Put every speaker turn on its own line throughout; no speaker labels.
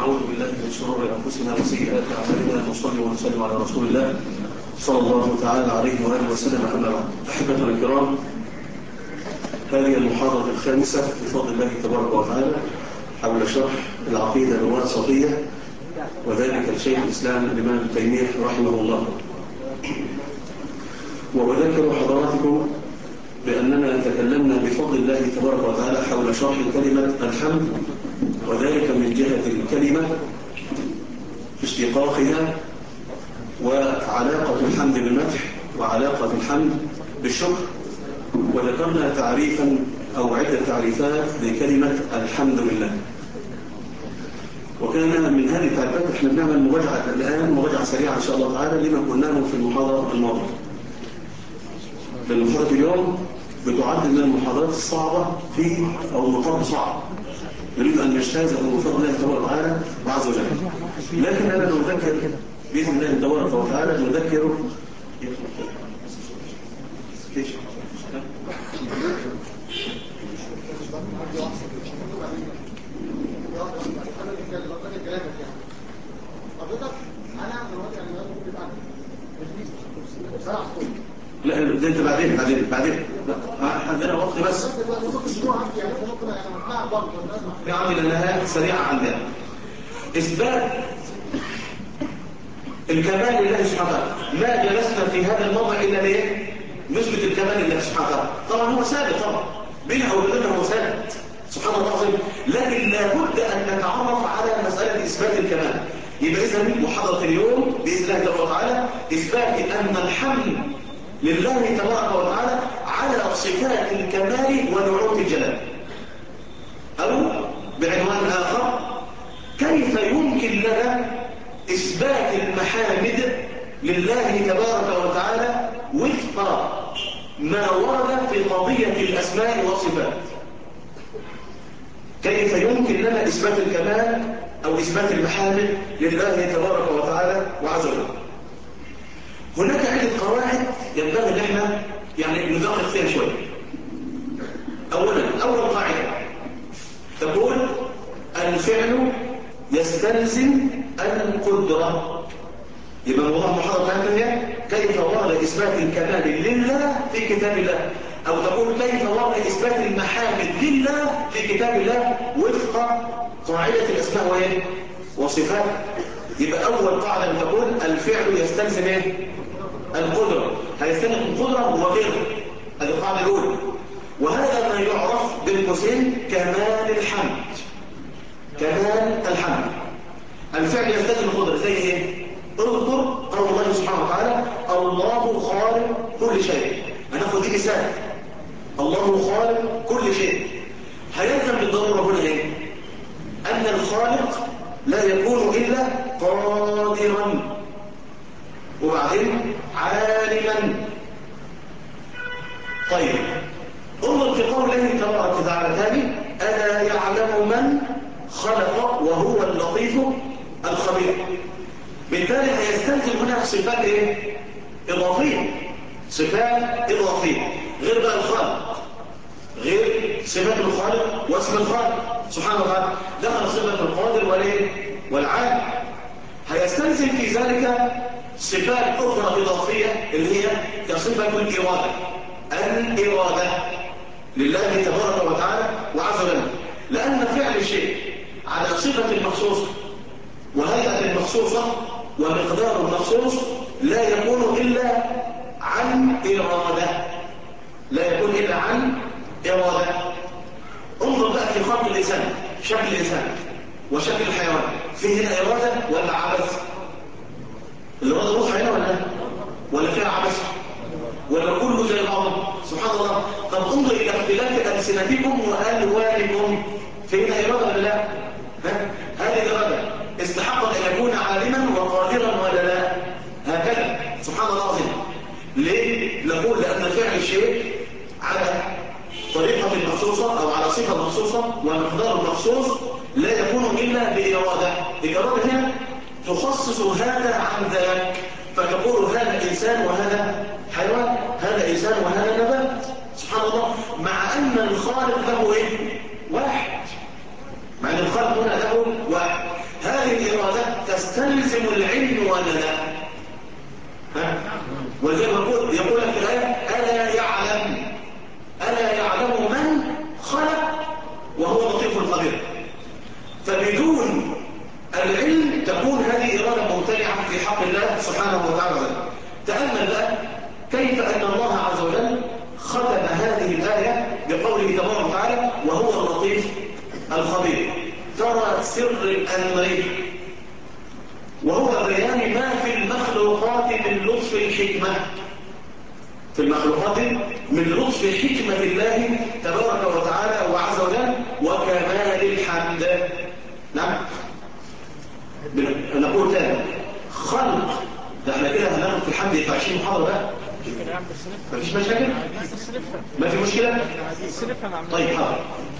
ونعوذ بالله من شرور أنفسنا وسيئات أعمالنا ونصلي ونسلم على رسول الله صلى الله تعالى عليه وآله وسلم. أما بعد، أحبتنا الكرام، هذه المحاضرة الخامسة بفضل الله تبارك وتعالى حول شرح العقيدة الواسطية، وذلك لشيخ الإسلام الإمام ابن تيمية رحمه الله. وأذكر حضراتكم بأننا تكلمنا بفضل الله تبارك وتعالى حول شرح كلمة الحمد، وذلك من جهة الكلمة في اشتقاقها وعلاقة الحمد بالمدح وعلاقة الحمد بالشكر. وذكرنا تعريفا أو عدة تعريفات لكلمة الحمد لله. وكان من هذه التعريفات احنا بنعمل مراجعة الآن، مراجعة سريعة إن شاء الله تعالى لما قلناه في المحاضرة الماضية. المحاضرة اليوم بتعد من المحاضرات الصعبة في أو المطلب صعب نريد أن نجتاز بفضل الله تبارك وتعالى وعز وجل. لكن أنا نذكر بإذن الله تبارك وتعالى نذكر لا ده انت بعدين عندنا وقت بس يا عمي لانها سريعه عندنا. اثبات الكمال لله سبحانه وتعالى، ما جلسنا في هذا الموضع الا ليه؟ نثبت الكمال لله سبحانه وتعالى. طبعا هو ثابت، طبعا بينها وبيننا هو ثابت سبحان الله العظيم، لكن لابد ان نتعرف على مساله اثبات الكمال. يبقى اذا محاضره اليوم باذن الله تبارك وتعالى اثبات ان الحمد لله تبارك وتعالى على صفات الكمال ونعوت الجلال، او بعنوان اخر كيف يمكن لنا اثبات المحامد لله تبارك وتعالى وفق ما ورد في قضيه الاسماء والصفات. كيف يمكن لنا اثبات الكمال او اثبات المحامد لله تبارك وتعالى وعز وجل. هناك عدة قواعد ينبغي ان احنا ندقق فيها شويه. اولا، اول قاعده تقول الفعل يستلزم القدره. يبقى موضوع المحاضره بتاعتنا هي كيف ورد اثبات الكمال لله في كتاب الله، او تقول كيف ورد اثبات المحامد لله في كتاب الله وفق قاعده الاسماء وايه وصفات. يبقى اول قاعده تقول الفعل يستلزم ايه؟ القدره. هيستلزم القدره وغيره، هذه القاعده الاولى. وهذا ما يعرف بين قوسين كمال الحمد. كمال الحمد الفعل يستلزم القدره. زي ايه؟ اذكر قول الله سبحانه وتعالى الله خالق كل شيء. هناخد دي مثال، الله خالق كل شيء. هيلزم بالضروره هنا ايه؟ ان الخالق لا يكون الا قادرا، وبعدين عالما. طيب انظر في قول الله تبارك وتعالى ثاني الا يعلم من خلق وهو اللطيف الخبير. بالتالي هيستلزم هنا صفات ايه؟ اضافيه. صفات اضافيه غير بقى الخالق، غير صفات الخالق واسم الخالق سبحانه وتعالى. دخل صفه القادر والايه؟ والعالم. هيستلزم في ذلك صفات اخرى اضافيه اللي هي كصفه الاراده. الاراده لله تبارك وتعالى وعز وجل، لان فعل الشيء على صفه مخصوصه وهيئه مخصوصه ومقدار مخصوص لا يكون الا عن اراده. لا يكون الا عن اراده. انظر بقى في خلق الانسان، شكل الانسان وشكل الحيوان، فيه هنا اراده ولا عبث؟ الاراده روح هنا ولا فيها عبث؟ ولا كله زي بعض؟ سبحان الله. طب انظر الى اختلاف السنتكم والوانكم، في هنا اراده ولا لا؟ هذه الاراده استحق ان يكون عالما وقادرا ولا لا؟ هكذا سبحان الله العظيم. ليه؟ نقول لان فعل الشيء على طريقه مخصوصه او على صفه مخصوصه ومقدار مخصوص لا يكون الا باراده. الاراده هنا تخصص هذا عن ذاك، فتقول هذا انسان وهذا حيوان، هذا انسان وهذا نبات. سبحان الله. مع ان الخالق له ايه؟ واحد. مع ان الخالق هنا له واحد. هذا تستلزم العلم ولا لا؟ وزي ما يقول في الآية ألا يعلم من خلق وهو اللطيف الخبير. فبدون العلم تكون هذه إرادة ممتنعة في حق الله سبحانه وتعالى. تأمل بقى كيف أن الله عز وجل ختم هذه الآية بقوله تبارك وتعالى وهو اللطيف الخبير. ترى سر الأمر وهو بيان ما في المخلوقات من لطف الحكمة، في المخلوقات من لطف حكمة الله تبارك وتعالى وعز وجل وكمال الحمد. نعم نقول تاني خلق ده احنا كده هناخد في الحمد يبقى 20 محاضرة بقى. مفيش مشاكل؟ ما في مشكلة؟ طيب حاضر.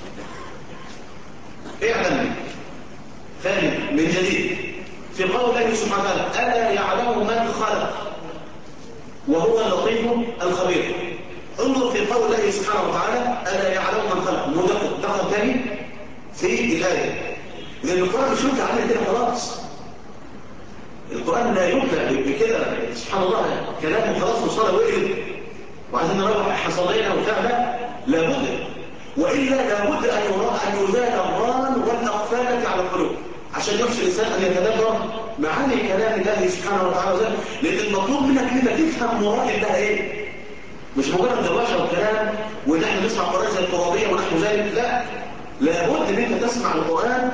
اعلم ثاني من جديد في قول الله سبحانه وتعالى ألا يعلم من خلق وهو اللطيف الخبير. انظر في قول الله سبحانه وتعالى ألا يعلم من خلق مدقق ثاني في الآية. لأن القرآن مش يبدأ عمل كده خلاص. القرآن لا يبدأ بكده سبحان الله كلامه خلاص وصل وقلب وعايزين نروح حصل لنا وبتاع. لابد وإلا لابد أن يزال الران والأقفالة على القلوب عشان يحسن الإنسان أن يتدبر معاني كلام الله سبحانه وتعالى. لأن المطلوب منك أن تفهم مراد الله إيه، مش مجرد دواشة وكلام ونحن نسمع القرآن زي الترابية ونحن ذلك. لا، لابد أن أنت تسمع القرآن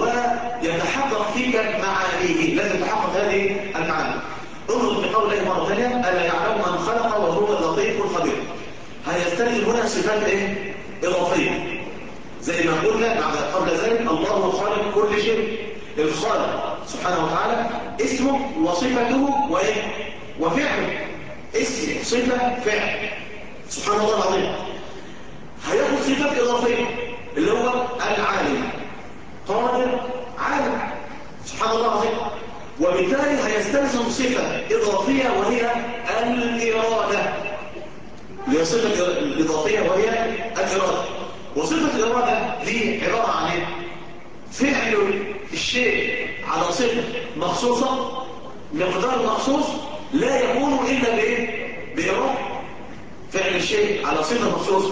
ويتحقق فيك معانيه. لازم تحقق هذه المعاني. انظر في قول الله مرة ثانية ألا يعلم من خلق وهو اللطيف الخبير. هيستلزم هنا صفات إيه؟ إضافية زي ما قلنا قبل ذلك الله خالق كل شيء. الخالق سبحانه وتعالى اسمه وصفته وإيه؟ وفعله. اسم صفة فعل سبحان الله العظيم. هياخد صفات إضافية اللي هو العالم قادر عالم سبحان الله العظيم. وبالتالي هيستلزم صفة إضافية وهي الإرادة. هي صفة الإضافية وهي الإرادة. وصفة الإرادة دي عبارة عن ايه؟ فعل الشيء على صفة مخصوصة مقدار مخصوص لا يكون إلا بإيه؟ بإرادة. فعل الشيء على صفة مخصوصة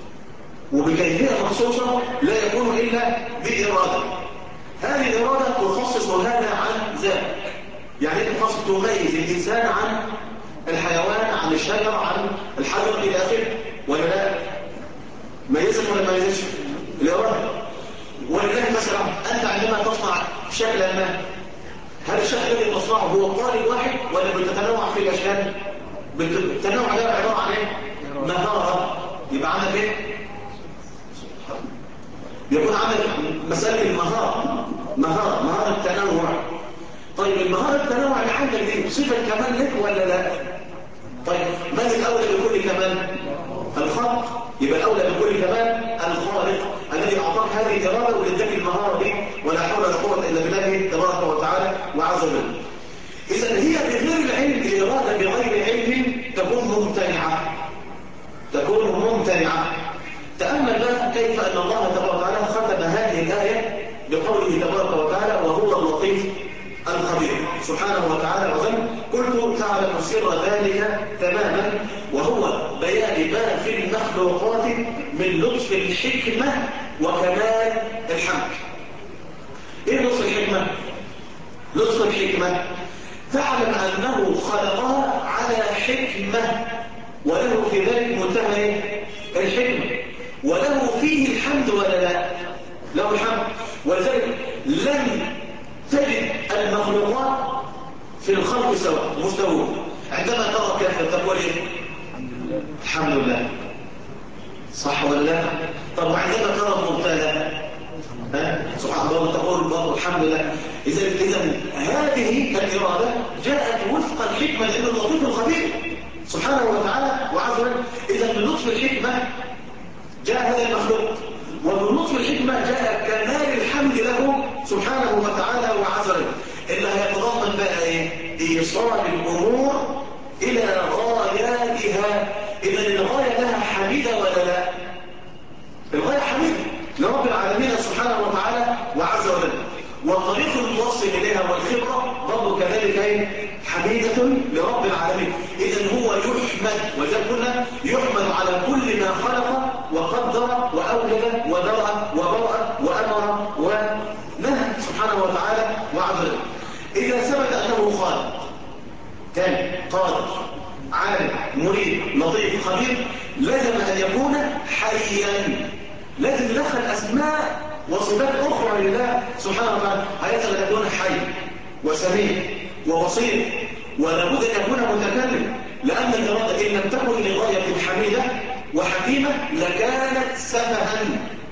وبكيفية مخصوصة لا يكون إلا بإرادة. هذه الإرادة تخصص هذا عن ذاك. يعني تخصص تميز الإنسان عن الحيوان عن الشجر عن الحجر إلى آخره ولا لا؟ ميزت ولا ميزتش؟ الإرادة. ولله مثلا أنت عندما تصنع شكلا ما هل الشكل الذي تصنعه هو قالب واحد ولا بتتنوع في الأشكال؟ بالتنوع ده عبارة عن ايه؟ مهارة. يبقى عندك ايه؟ يكون عندك مسألة المهارة مهارة التنوع. طيب المهارة التنوع اللي عندك دي صفة كمال لك ولا لا؟ طيب من الأولى بكل كمال؟ الخالق. يبقى الأولى بكل كمال الخالق الذي أعطاك هذه الإرادة واداك المهارة دي ولا حول ولا قوة إلا بالله تبارك وتعالى وعز وجل. إذا هي بغير العلم الإرادة بغير علم تكون ممتنعة. تأمل بقى كيف أن الله تبارك وتعالى ختم هذه الآية بقوله تبارك وتعالى وهو اللطيف الخبير سبحانه وتعالى وذل. قلت تعلم سر ذلك تماما وهو بيان ما في المخلوقات من لطف الحكمة وكمال الحمد. ايه لطف الحكمة؟ لطف الحكمة تعلم أنه خلقها على حكمة وله في ذلك منتهى الحكمة وله فيه الحمد ولا لا؟ له الحمد. ولذلك لن تجد المخلوقات في الخلق سواء مستوون. عندما ترى كيف تقول ايه؟ الحمد لله. صح ولا لا؟ طب وعندما ترى المبتلى سبحان الله تقول برضه الحمد لله. إذا هذه الإرادة جاءت وفق الحكمة لأن اللطيف الخبير سبحانه وتعالى وعز وجل. إذا من لطف الحكمة جاء هذا المخلوق ومن لطف الحكمة جاء كمال الحمد له سبحانه وتعالى وعز وجل. اللي هيتضمن بقى ايه؟ إيصال الأمور إلى غاياتها. إذا الغاية لها حميدة ولا لا؟ الغاية حميدة لرب العالمين سبحانه وتعالى وعز وجل. والطريق الموصل إليها والخبرة كذلك حميدة لرب العالمين. إذن هو يحمد، وذلك قلنا يحمد على كل ما خلق وقدر وأوجد وذرأ وبرأ وأمر ونهى سبحانه وتعالى وعدل. إذا ثبت أنه خالق كان قادر عالم مريد لطيف خبير، لازم أن يكون حيا. لازم يدخل أسماء وصفات أخرى لله سبحانه وتعالى. هيجب أن يكون حي وسميع وبصير، ولابد أن يكون متكلم، لأن الإرادة إن لم تكن لغاية حميدة وحكيمة لكانت سفها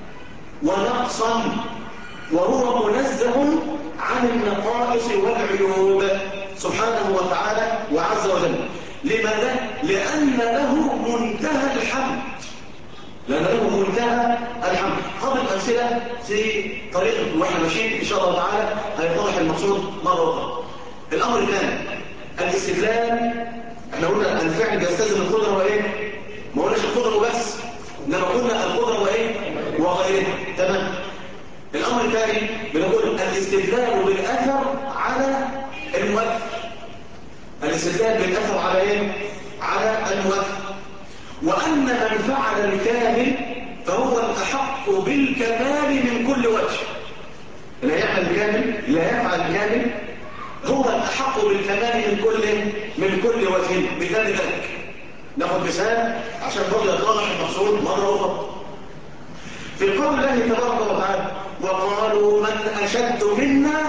ونقصا، وهو منزه عن النقائص والعيوب سبحانه وتعالى وعز وجل. لماذا؟ لأن له منتهى الحمد، لأن له منتهى الحمد. هذه الأمثلة في طريق واحنا ماشيين إن شاء الله تعالى هيتضح المقصود مرة أخرى. الأمر الثاني الاستدلال. احنا قلنا الفعل بيستلزم القدرة وإيه؟ ما قلناش القدرة وبس، إنما قلنا القدرة وإيه؟ وغيرها. تمام. الأمر الثاني بنقول الاستدلال بالأثر على المؤثر. الاستدلال بالأثر على إيه؟ على المؤثر. وأن من فعل الكامل فهو الأحق بالكمال من كل وجه. لا يعمل الكامل، لا يفعل الكامل، هو الأحق بالكمال من كل وجه. مثال ذلك ناخذ مثال عشان برضه يتضح المقصود مرة أخرى. في قول الله تبارك وتعالى: وقالوا من أشد منا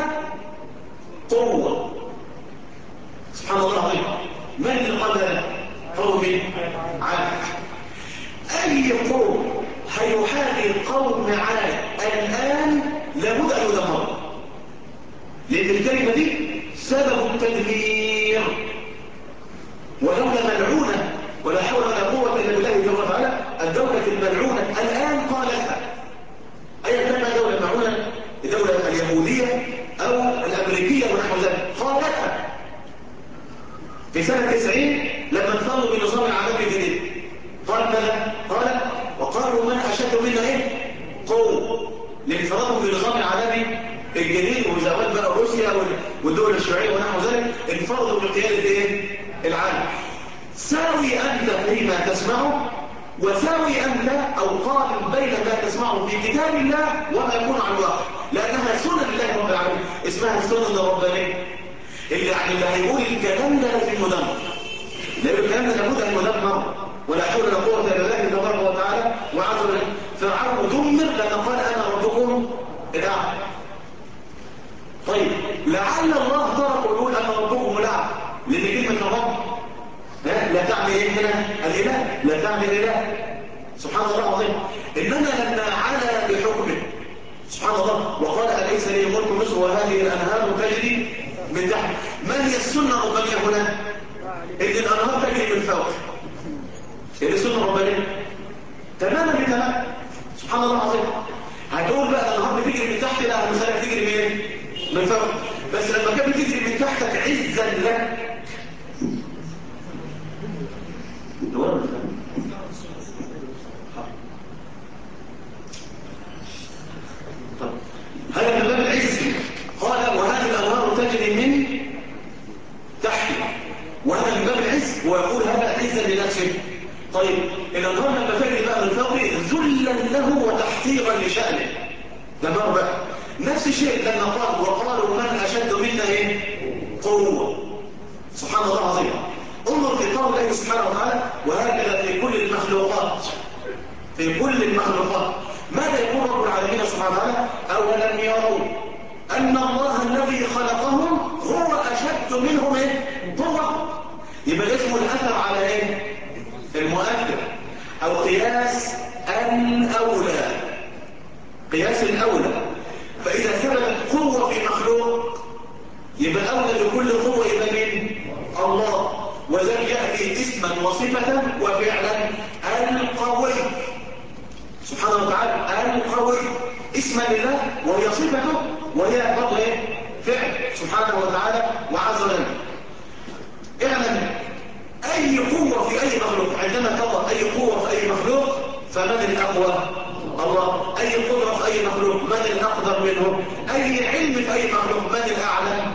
قوة. سبحان الله العظيم. من اللي قال هذا؟ قوم عاد. أي قوم هيحاكي قوم عاد الآن لابد أن يدمر، لأن الكلمة دي سبب التدمير، ودولة ملعونة ولا حول ولا قوة إلا بالله تبارك وتعالى. الدولة الملعونة الآن قالتها، أي كان دولة ملعونة، الدولة اليهودية أو الأمريكية ونحو ذلك، قالتها في سنة 90 لما انفضوا بنظام العالمي الجديد. قال ماذا؟ قال وقالوا من أشد منا قوة، لانفرادهم بالنظام العالمي الجديد وزوال بقى روسيا والدول الشيوعية ونحو ذلك، انفرضوا بقيادة العالم. ساوي أنت فيما تسمعه، وساوي أنت أو قارن بين ما تسمعه في كتاب الله وما يكون على الواقع، لأنها سنة الله رب العالمين، اسمها السنة الربانية. اللي هيقول الكلام ده في المدمر، لأن الكلام ده لابد أن يدمر، ولا حول ولا قوة إلا بالله تبارك وتعالى وعز وجل. فرعون دمر لأن قال أنا ربكم الأعلى. طيب لعل الله ترك ويقول أنا ربكم الأعلى، لأن كلمة الرب لا تعني إيه هنا الإله، لا تعني الإله سبحان الله العظيم. إنما لما علا بحكمه سبحان الله وقال أليس لي ملك مصر وهذه الأنهار تجري من تحت. ما هي السنة الربانية هنا؟ إن الأنهار تجري من فوق. إيه السنة الربانية؟ تماما بتمام سبحان الله العظيم. هتقول بقى الأنهار بتجري من تحت، لا المسألة بتجري من فوق. بس لما كانت بتجري من تحتك عزا لك هذا من باب العز. قال وهذه الأنهار تجري من تحت، وهذا من باب العز، ويقول هذا عزا لنفسه. طيب الأنهار لما تجري بقى من فوقه ذلا له وتحقيرا لشأنه، ده بقى نفس الشيء لما قال وقالوا من أشد منا قوة. سبحان الله العظيم. انظر في قول الله سبحانه وتعالى وهكذا في كل المخلوقات، في كل المخلوقات. ماذا يقول رب العالمين سبحانه وتعالى؟ أولم يروا أن الله الذي خلقهم هو أشد منهم قوة. يبقى اسمه الأثر على المؤثر، أو قياس الأولى، قياس الأولى. فإذا ثبتت قوة في مخلوق يبقى أولى لكل قوة يبقى من الله، وذلك يأتي اسما وصفة وفعلا. القوي سبحانه وتعالى، القوي اسما لله وهي صفته وهي برضه فعل سبحانه وتعالى وعز وجل. اعلم أي قوة في أي مخلوق، عندما تضع أي قوة في أي مخلوق فمن الأقوى؟ الله. أي قدرة في أي مخلوق من الأقدر منه؟ أي علم في أي مخلوق من الأعلى؟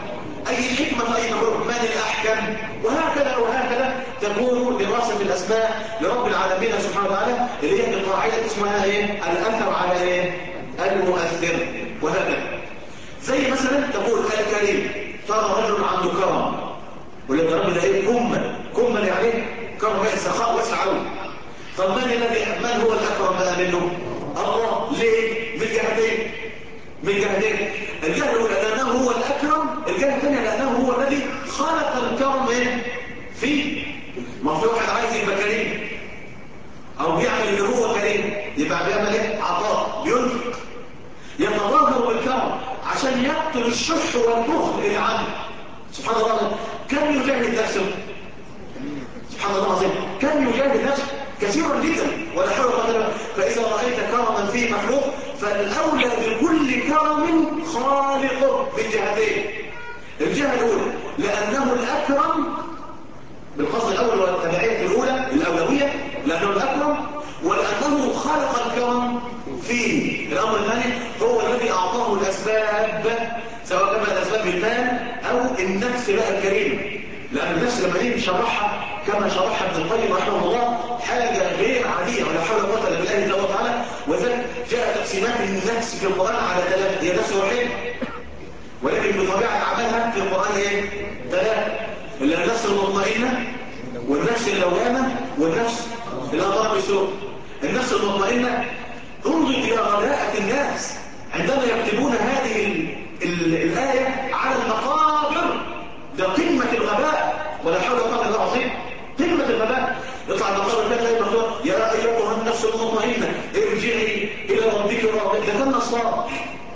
أي حكمة في أي مخلوق؟ من الأحكم؟ وهكذا وهكذا تكون دراسة الأسماء لرب العالمين سبحانه وتعالى اللي هي بقاعدة اسمها إيه؟ الأثر على إيه؟ المؤثر. وهكذا زي مثلا تقول الكريم، ترى رجل عنده كرم، ولما رب ده إيه؟ كمل يعني كرم بقى سخاء واسع قوي. طب من هو الأكرم بقى منه؟ الله. ليه؟ من جهتين. الجهة الأولى لأنه هو الأكرم، الجهة الثانية لأنه هو الذي خلق الكرم فيه. ما في واحد عايز يبقى كريم أو بيعمل اللي هو كريم، يبقى بيعمل إيه؟ عطاء، بينفق، يتظاهر بالكرم عشان يقتل الشح والبخل اللي عنده. سبحان الله، كم يجاهد نفسه؟ سبحان الله العظيم، كم يجاهد نفسه كثيرا جدا ولا حول ولا قوة. فإذا رأيت كرما في مخلوق فالأولى بكل كرم خالقه من جهتين. الجهة الأولى لأنه الأكرم بالقصد الأول والتبعية الأولى الأولوية، لأنه الأكرم ولأنه خلق الكرم فيه. الأمر الثاني هو الذي أعطاه الأسباب، سواء كان الأسباب بالمال أو النفس لها الكريمة. لأن النفس لما نيجي نشرحها كما شرحها ابن القيم رحمه الله حاجة غير عادية ولا حول ولا قوة إلا بالله تبارك وتعالى. وذلك جاء تقسيمات النفس في القرآن على 3، هي نفس واحدة ولكن بطبيعة عملها في القرآن ايه؟ 3، اللي النفس المطمئنة والنفس اللوامة والنفس الأمارة بالسوء. النفس المطمئنة انظر إلى رداءة الناس عندما يكتبون هذه الآية على المقابر. ده قمة الغباء ولا حول ولا قوة إلا بالله، قمة الغباء. يطلع المقابر كده تلاقي مكتوب يا أيتها النفس المطمئنة ارجعي إلى ربك راضية. ده كان نصار،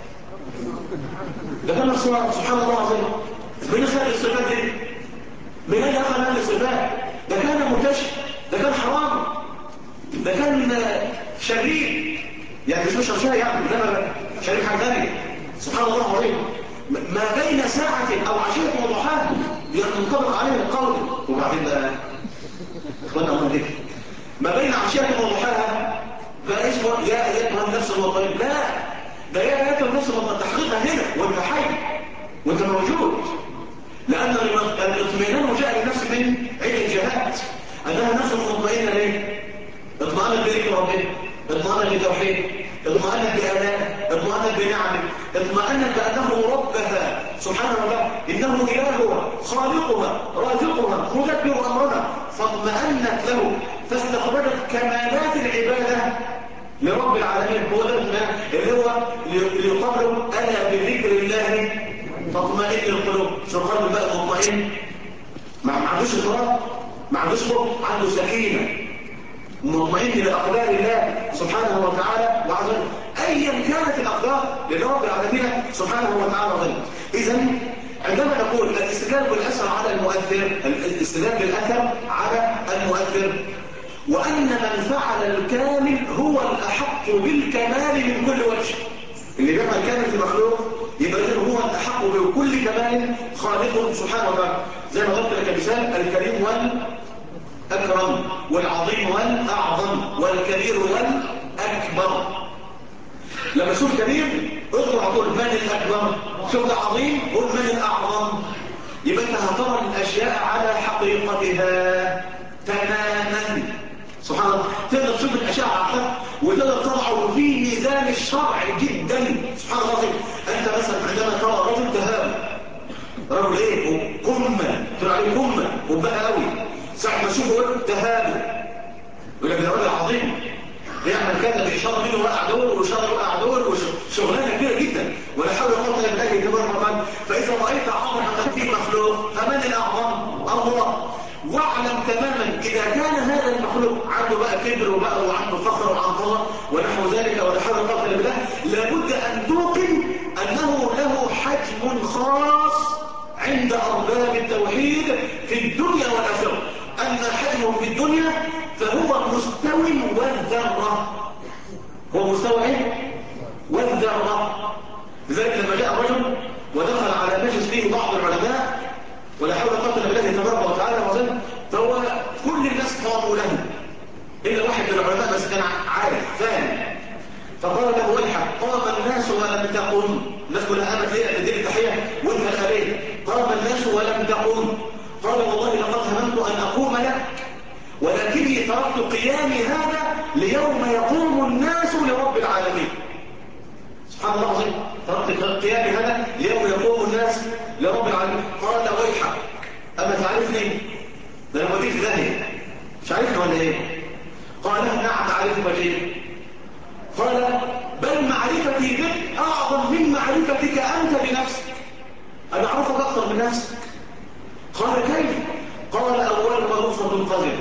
ده كان نصار. سبحان الله العظيم، من خلق الصفات دي؟ من أين أخذ هذه الصفات؟ ده كان مرتشي، ده كان حرام، ده كان شرير، يعني مش رشاء يعني، ده شرير حاجة ثانية. سبحان الله العظيم، ما بين ساعة أو عشية وضحاها ينطبق عليه القول. وبعدين بقى إخوانا الله ذكر ما بين عشية وضحاها بقى اسمه يا أيتها النفس المطمئنة. لا، ده يا أيتها النفس المطمئنة تحقيقها هنا وانت حي وانت موجود. لأن الاطمئنان جاء للنفس من عدة جهات. أنها نفس مطمئنة ليه؟ اطمئنت بذكر ربنا، اطمئنت بتوحيد، اطمئنت بآلاء، اطمئنت بنعمه، اطمئنت بأنه ربها سبحانه وتعالى، إنه إلهها خالقها رازقها مدبر أمرها، فاطمئنت له فاستخرجت كمالات العبادة لرب العالمين. هو ده اللي هو ليقرب ألا بذكر الله تطمئن القلوب. شو القلب بقى مطمئن؟ ما عندوش اضطراب، ما عندوش خوف، عنده سكينة، مطمئن لأقدار الله سبحانه وتعالى وعظيم أيا كانت الأقدار لرب العالمين سبحانه وتعالى وعظيم. إذا عندما نقول الاستدلال بالأثر على المؤثر، الاستدلال بالأثر على المؤثر، وأن من فعل الكامل هو الأحق بالكمال من كل وجه. اللي بيعمل كامل في المخلوق يبقى هو الأحق بكل كمال خالقه سبحانه وتعالى. زي ما ضربت لك مثال الكريم والأكرم والعظيم والأعظم والكبير والأكبر. لما شوف كبير اطلع قول من الأكبر، شوف عظيم قول من الأعظم. يبقى انت هترى الأشياء على حقيقتها تماما. سبحان الله، تقدر تشوف الأشياء على حقيقتها وتقدر تضعه في ميزان الشرع جدا. سبحان الله العظيم، انت مثلا عندما ترى رجل تهاب، رجل ايه؟ قمة، تقول عليه قمة وبقى قوي، ساعة ما تشوفه يقول تهاب، يقول لك ده راجل عظيم بيعمل كذا، بيشرب منه وقع دول وشرب وقع دول وشغلانه كبيره جدا ولا حول ولا قوه الا بالله تبارك وتعالى. فاذا رايت عظمه في مخلوق فمن الاعظم؟ الله. واعلم تماما اذا كان هذا المخلوق عنده بقى كبر وبقى وعنده فخر وعنطره ونحو ذلك ولا حول ولا قوه الا بالله، لابد ان توقن انه له حجم خاص عند ارباب التوحيد في الدنيا والاخره. اما حجمه في الدنيا فهو مستوي والذرة، هو مستوى والذرة. لذلك لما جاء الرجل ودخل على مجلس فيه بعض العلماء ولا حول ولا قوة الا بالله تبارك وتعالى وظن، فهو كل الناس قاموا له إلا واحد من العلماء بس كان عارف فاهم، فقال له ويحك قام الناس ولم تقم. الناس كلها قامت ليه تدير التحية وانت الآلية. قام الناس ولم تقم. قال والله لقد هممت أن أقوم لك ولكني تركت قيامي هذا ليوم يقوم الناس لرب العالمين. سبحان الله العظيم، تركت قيامي هذا ليوم يقوم الناس لرب العالمين. قال ويحك أما تعرفني؟ ده أنا وديك ذهني مش عارفني ولا إيه؟ قال نعم أعرفك جيد. قال بل معرفتي بك أعظم من معرفتك أنت بنفسك، أنا أعرفك أكثر من نفسك. قال كيف؟ قال أولك نطفة قذرة.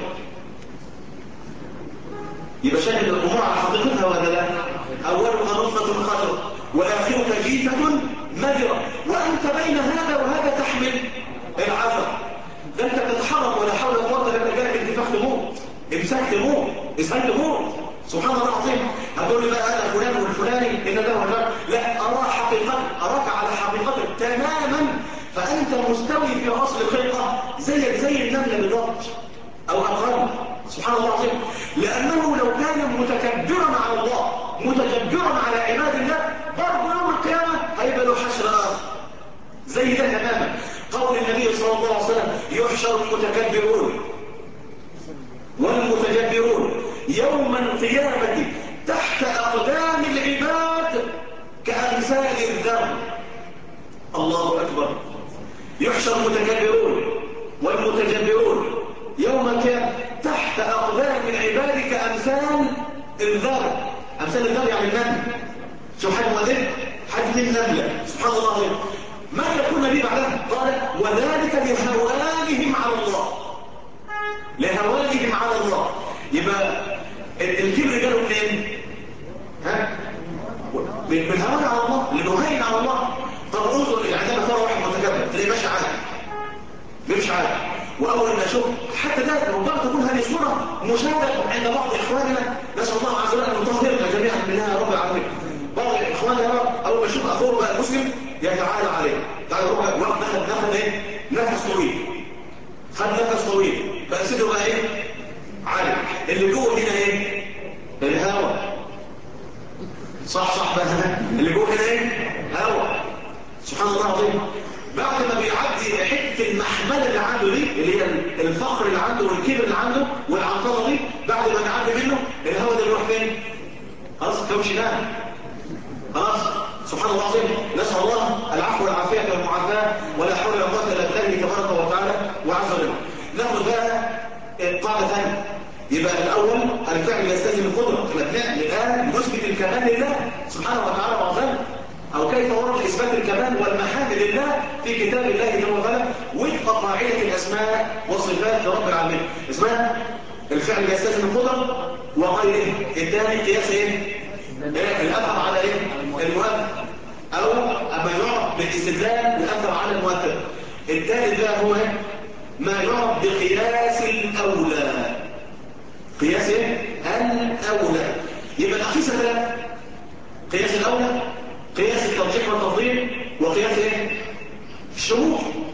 يبقى شاهد الأمور على حقيقتها ولا لا؟ أولك نطفة قذرة وآخرك جيفة مذرة وأنت بين هذا وهذا تحمل العذر. ده أنت بتتحرك ولا حول ولا قوة إلا بالله، انتفاخ تموت، امساك تموت، اسهال تموت. سبحان الله العظيم. هتقول لي بقى أنا فلان والفلاني إن ده ولا لا؟ أرى حقيقتك، أراك على حقيقتك تماما، فأنت مستوي في أصل الخلقة زي النملة بالضبط أو أقل. سبحان الله العظيم. لأنه لو كان متكبرا على الله متجبرا على عباد الله برضه يوم القيامة هيبقى له حشر آخر زي ده تماما. قول النبي صلى الله عليه وسلم يحشر المتكبرون والمتجبرون يوم القيامة تحت أقدام العباد كأمثال الذر. الله أكبر. يحشر المتكبرون والمتجبرون يوم القيامة تحت أقدام العباد كأمثال الذر. أمثال الذر يعني النمل. شوف حجم هذه حجم النملة. سبحان الله عليه. ما يكون النبي بعدها؟ قال وذلك لهوانهم على الله، لهوانهم على الله. يبقى الكبر جاله منين؟ ها؟ من هوان على الله، لنهين على الله. طب انظر عندما ترى واحد متكبر تلاقيه ماشي عادي مش عادي، واول ما اشوف حتى ده ربما تكون هذه صوره مشاهده عند بعض اخواننا، نسال الله عز وجل ان يطهرنا جميعا منها يا رب العالمين. بعض اخواننا اول ما يشوف اخوه بقى مسلم يتعالى عليه، تعالى روح واحد ناخد ايه؟ نفس طويل، خد نفس طويل بقى سيده بقى ايه؟ عالي. اللي جوه هنا ايه؟ الهوى. صح بقى اللي جوه هنا ايه؟ هوى. سبحان الله العظيم. بعد ما بيعدي حته المحمله اللي عنده دي اللي هي الفقر اللي عنده والكبر اللي عنده والعنطره دي، بعد ما نعدي منه الهوى ده يروح فين؟ خلاص كمشي ده خلاص. سبحان الله العظيم. نسال الله العفو والعافيه والمعافاه ولا حول ولا قوه الا بالله تبارك وتعالى وعز وجل. ناخد بقى قاعده ثانيه. يبقى الاول الفعل يستلزم القدره، الان نثبت الكمال لله سبحانه وتعالى وعز وجل، أو كيف ورد إثبات الكمال والمحامد لله في كتاب الله جل وعلا وفق قاعدة الأسماء والصفات لرب العالمين. اسمها الفعل يستلزم القدرة وغيره. الثاني قياس ايه؟ الأثر على ايه؟ المؤثر، أو ما يعرف بالاستدلال الأثر على المؤثر. الثالث بقى هو ما يعرف بقياس الأولى. قياس ايه؟ الأولى. يبقى الأخيسة ثلاثة: قياس الأولى، قياس الترجيح والتفضيل، وقياس ايه؟ الشمول.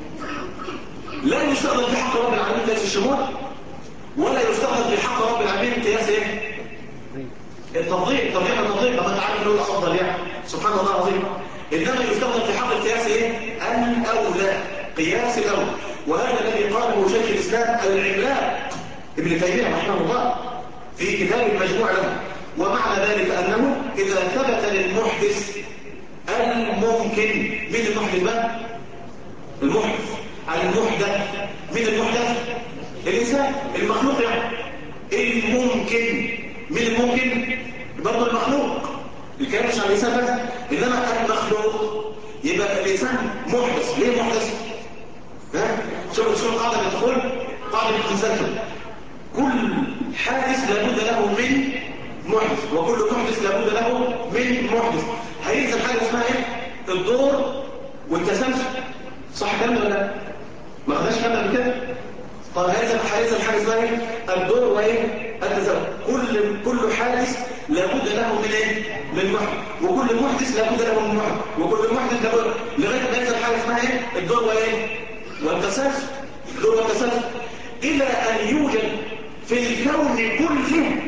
لا يستخدم في حق رب العالمين قياس الشمول، ولا يستخدم في حق رب العالمين قياس ايه؟ التفضيل. ترجيح والتفضيل لما تعالى نقول الافضل يعني سبحان الله العظيم. انما يستخدم في حق القياس ايه؟ الاولى، قياس الاولى. وهذا الذي قاله شيخ الاسلام العملاق ابن تيميه رحمه الله في كتاب المجموع له. ومعنى ذلك انه اذا ثبت للمحدث الممكن، من المحدث بقى؟ المحدث. المحدث من المحدث الانسان المخلوق يعني. الممكن من الممكن برضه المخلوق. الكلام مش على الانسان بس، انما المخلوق. يبقى الانسان محدث. ليه محدث؟ ها؟ شوف القاعده بتقول قاعده التسلسل: كل حادث لابد له من محدث، وكل محدث لابد له من محدث. هيلزم حاجه اسمها ايه؟ الدور والتسلسل. صح كلام ولا لا؟ ما خدناش كلام قبل كده؟ طب هيلزم حاجه اسمها ايه؟ الدور وايه؟ التسلسل. كل حادث لابد له من ايه؟ من محدث، وكل محدث لابد له من محدث، وكل محدث لابد لغايه ما يلزم حاجه اسمها ايه؟ الدور وايه؟ والتسلسل. الدور والتسلسل الى ان يوجد في الكون كله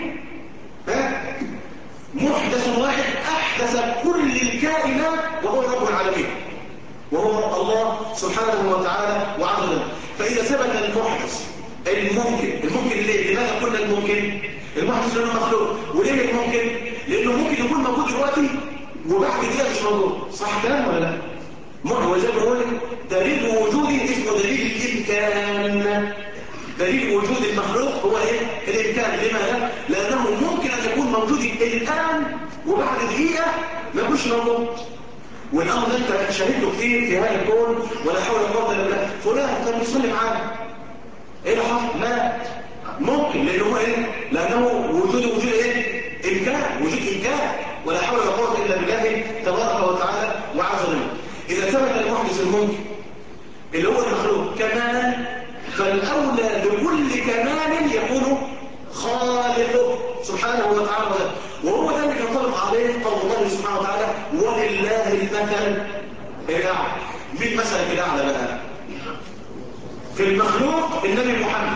محدث واحد احدث كل الكائنات وهو رب العالمين. وهو الله سبحانه وتعالى وعز وجل. فإذا ثبت المحدث الممكن ليه؟ لماذا قلنا الممكن؟ المحدث لأنه مخلوق. وليه الممكن؟ لأنه ممكن يكون موجود دلوقتي وبعد كده مش موجود. صح كلام ولا لا؟ وزي ما بقول دليل وجوده اسمه دليل الإمكان. دليل وجود المخلوق هو ايه؟ الإمكان. لماذا؟ لأنه ممكن أن يكون موجود الآن وبعد دقيقة ما يكونش موجود. والأمر ده أنت شاهدته كتير في هذا الكون، ولا حول ولا قوة إلا بالله. فلان كان بيصلي معانا، ايه اللي حصل؟ مات. ممكن لأنه هو ايه؟ لأنه وجود ايه؟ إمكان. وجود إمكان، ولا حول ولا قوة إلا بالله تبارك وتعالى وعز وجل. إذا ثبت المحدث الممكن اللي هو المخلوق كمالا، فالأولى بكل كمال يكون خالقه سبحانه وتعالى. وهو ده اللي ينطبق عليه قول الله سبحانه وتعالى ولله المثل الأعلى. مين مثلك الأعلى بقى؟ في المخلوق النبي محمد.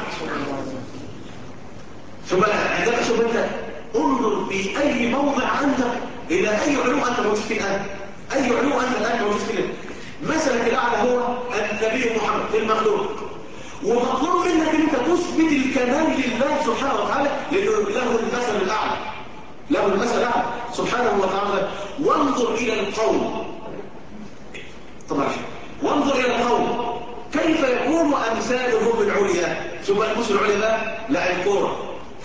شوف بقى عندما شوف انت انظر في أي موضع عندك إلى أي علوم أنت موجود فيه الآن. أي علوم أنت الآن موجود فيه. مثلك الأعلى هو النبي محمد في المخلوق. ومطلوب منك انت تثبت الكمال لله سبحانه وتعالى، لانه له المثل الاعلى. له المثل الاعلى سبحانه وتعالى. وانظر الى القوم. طبعا وانظر الى القوم كيف يكون امثالهم العليا. شوف بقى المثل العليا بقى لاعب كوره.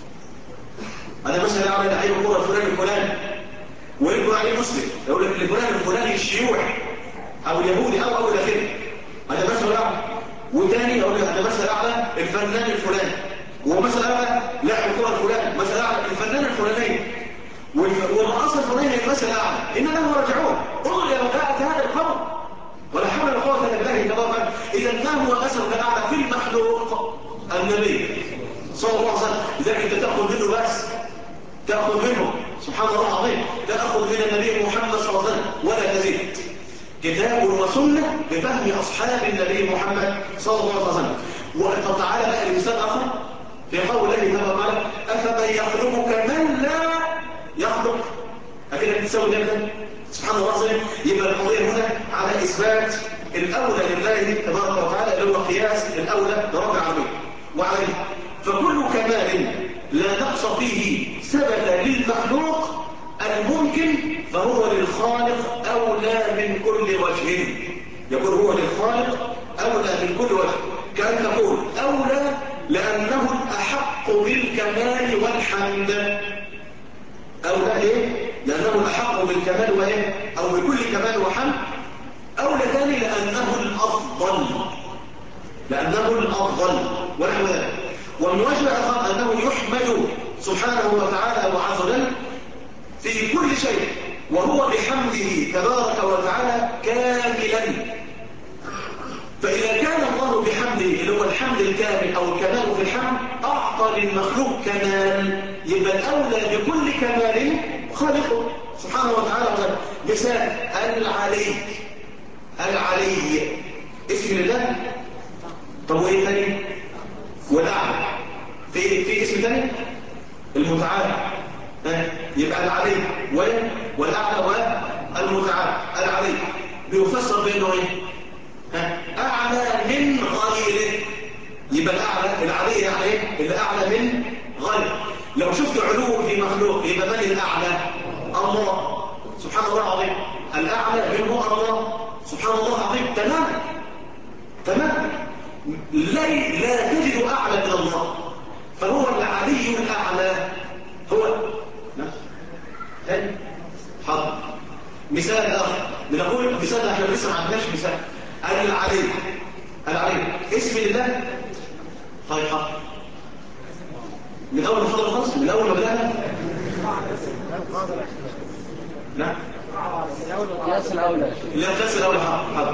انا مثلا اعمل لعيب كوره فلان الفلاني، ويقول عليه مسلم، يقول لك لفلان الفلاني الشيوعي او اليهودي او الى اخره. هذا مثل اعلى. وتاني يقول لك هذا مثل اعلى الفنان الفلاني، ومثل اعلى لاعب الكوره الفلاني، مثل اعلى الفنان الفلاني، والرقاصه الفلانيه المثل اعلى. اننا رجعون. انظر يا متاعه هذا القوم، ولا حول ولا قوه الا بالله تبارك. اذا ما هو مثل الاعلى في المخلوق؟ النبي صلى الله عليه وسلم. لذلك انت تاخذ منه بس، تاخذ منه سبحان الله العظيم، تاخذ من النبي محمد صلى الله عليه وسلم ولا تزيد. كتاب وسنة بفهم أصحاب النبي محمد صلى الله عليه وسلم. وتعالى بقى المثال آخر في قول الله تعالى أفمن يخلق كمن لا يخلق. أكيد تسوي ده سبحان الله العظيم. يبقى القضية هنا على إثبات الأولى لله تبارك وتعالى اللي هو قياس الأولى لرب العالمين. وعليه فكل كمال لا نقص فيه ثبت للمخلوق الممكن فهو للخالق أولى من كل وجه. يقول هو للخالق أولى من كل وجه. كأن تقول أولى لأنه الأحق بالكمال والحمد. أولى إيه؟ لأنه الأحق بالكمال وإيه؟ أو بكل كمال وحمد. أولى ثاني لأنه الأفضل. لأنه الأفضل ونحو ذلك. ومن وجه آخر أنه يحمد سبحانه وتعالى وعز وجل في كل شيء، وهو بحمده تبارك وتعالى كاملا. فإذا كان الله بحمده اللي هو الحمد الكامل أو الكمال في الحمد أعطى للمخلوق كمال، يبقى الأولى بكل كمال خالقه سبحانه وتعالى. مثال العلي. العلي اسم الله. طب وإيه ثاني؟ والأعلى. في اسم ثاني؟ المتعال. يبقى العلي والأعلى والمتعال. العلي بيفسر بأنه ايه؟ أعلى من غيره. يبقى الأعلى العلي يعني ايه؟ الأعلى من غيره. لو شفت علو في مخلوق يبقى من الأعلى؟ الله سبحان الله العظيم. الأعلى من هو الله سبحان الله العظيم. تمام. لا تجد أعلى من الله، فهو العلي الأعلى. هو حاضر. مثال آخر بنقول مثال احنا لسه ما عندناش مثال. العلي اسم الله. طيب حاضر. من أول ما فضل خالص، من أول ما بدأنا. لا
القياس الأولى.
القياس الأولى. حاضر.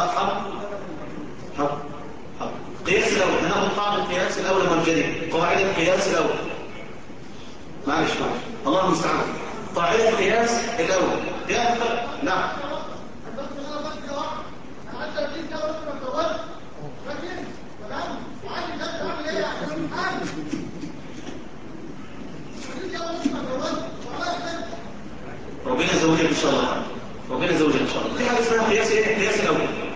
قياس الأول. هناخد قاعدة القياس الأول والجديد. قاعدة القياس الأول. معلش الله المستعان. قاعدة القياس الأول. قياس نعم. ربنا يزوجك إن شاء الله. ربنا يزوجك إن شاء الله. في حاجة اسمها قياس إيه؟ قياس الأول.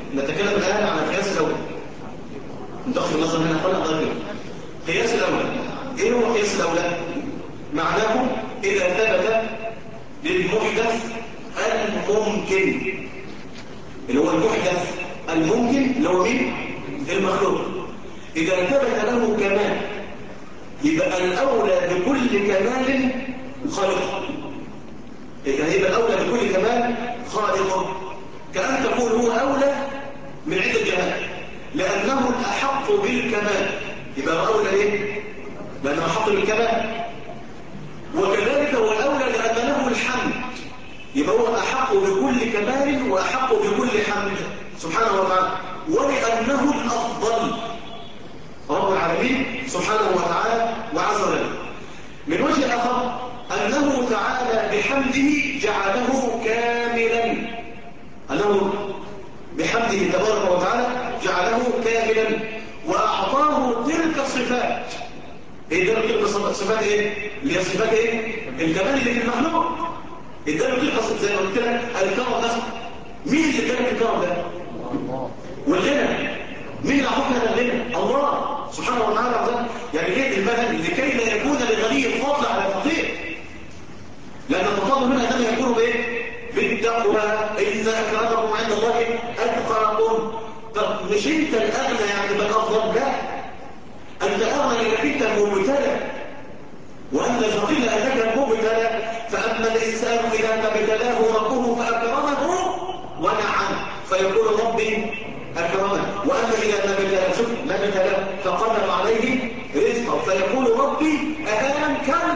الممكن اللي هو مين؟ المخلوق. إذا ثبت له كمال يبقى الأولى بكل كمال خالقه. إذا هيبقى الأولى بكل كمال خالقه، كأن تقول هو أولى من عند الجمال لأنه الأحق بالكمال. يبقى هو أولى ليه؟ لأنه أحق بالكمال. وكذلك هو الأولى لأن له الحمد، يبقى هو أحق بكل كمال وأحق بكل حمد سبحانه وتعالى. ولأنه الأفضل رب العالمين سبحانه وتعالى وعز وجل. من وجه آخر أنه تعالى بحمده جعله كاملا، أنه بحمده تبارك وتعالى جعله كاملا وأعطاه تلك الصفات. إيه تلك الصفات؟ إيه؟ اللي هي صفات إيه؟ الكمال اللي في المخلوق. اداله تلك الصفات زي ما قلت لك الكرم ده. مين اللي ادالك الكرم ده؟ الله. والغنى مين اللي أعطاك هذا الغنى؟ الله سبحانه وتعالى عز وجل. يعني إيه المثل؟ لكي لا يكون لغني الفضل على الفقير، لأن التفاضل هنا إنما يكون بإيه؟ بالتقوى. إن أكرمكم عند الله أتقاكم. طب مش أنت الأغنى يعني بالأفضل؟ لا، أنت أغنى لأنك أنت مبتلى، وأنت الفقير لأنك مبتلى. فأما الإنسان إذا ما ابتلاه ربه فأكرمه ونعم فيقول ربي أكرمه. وأما إذا ما ابتلاه فقدر عليه رزقه فيقول ربي أهان.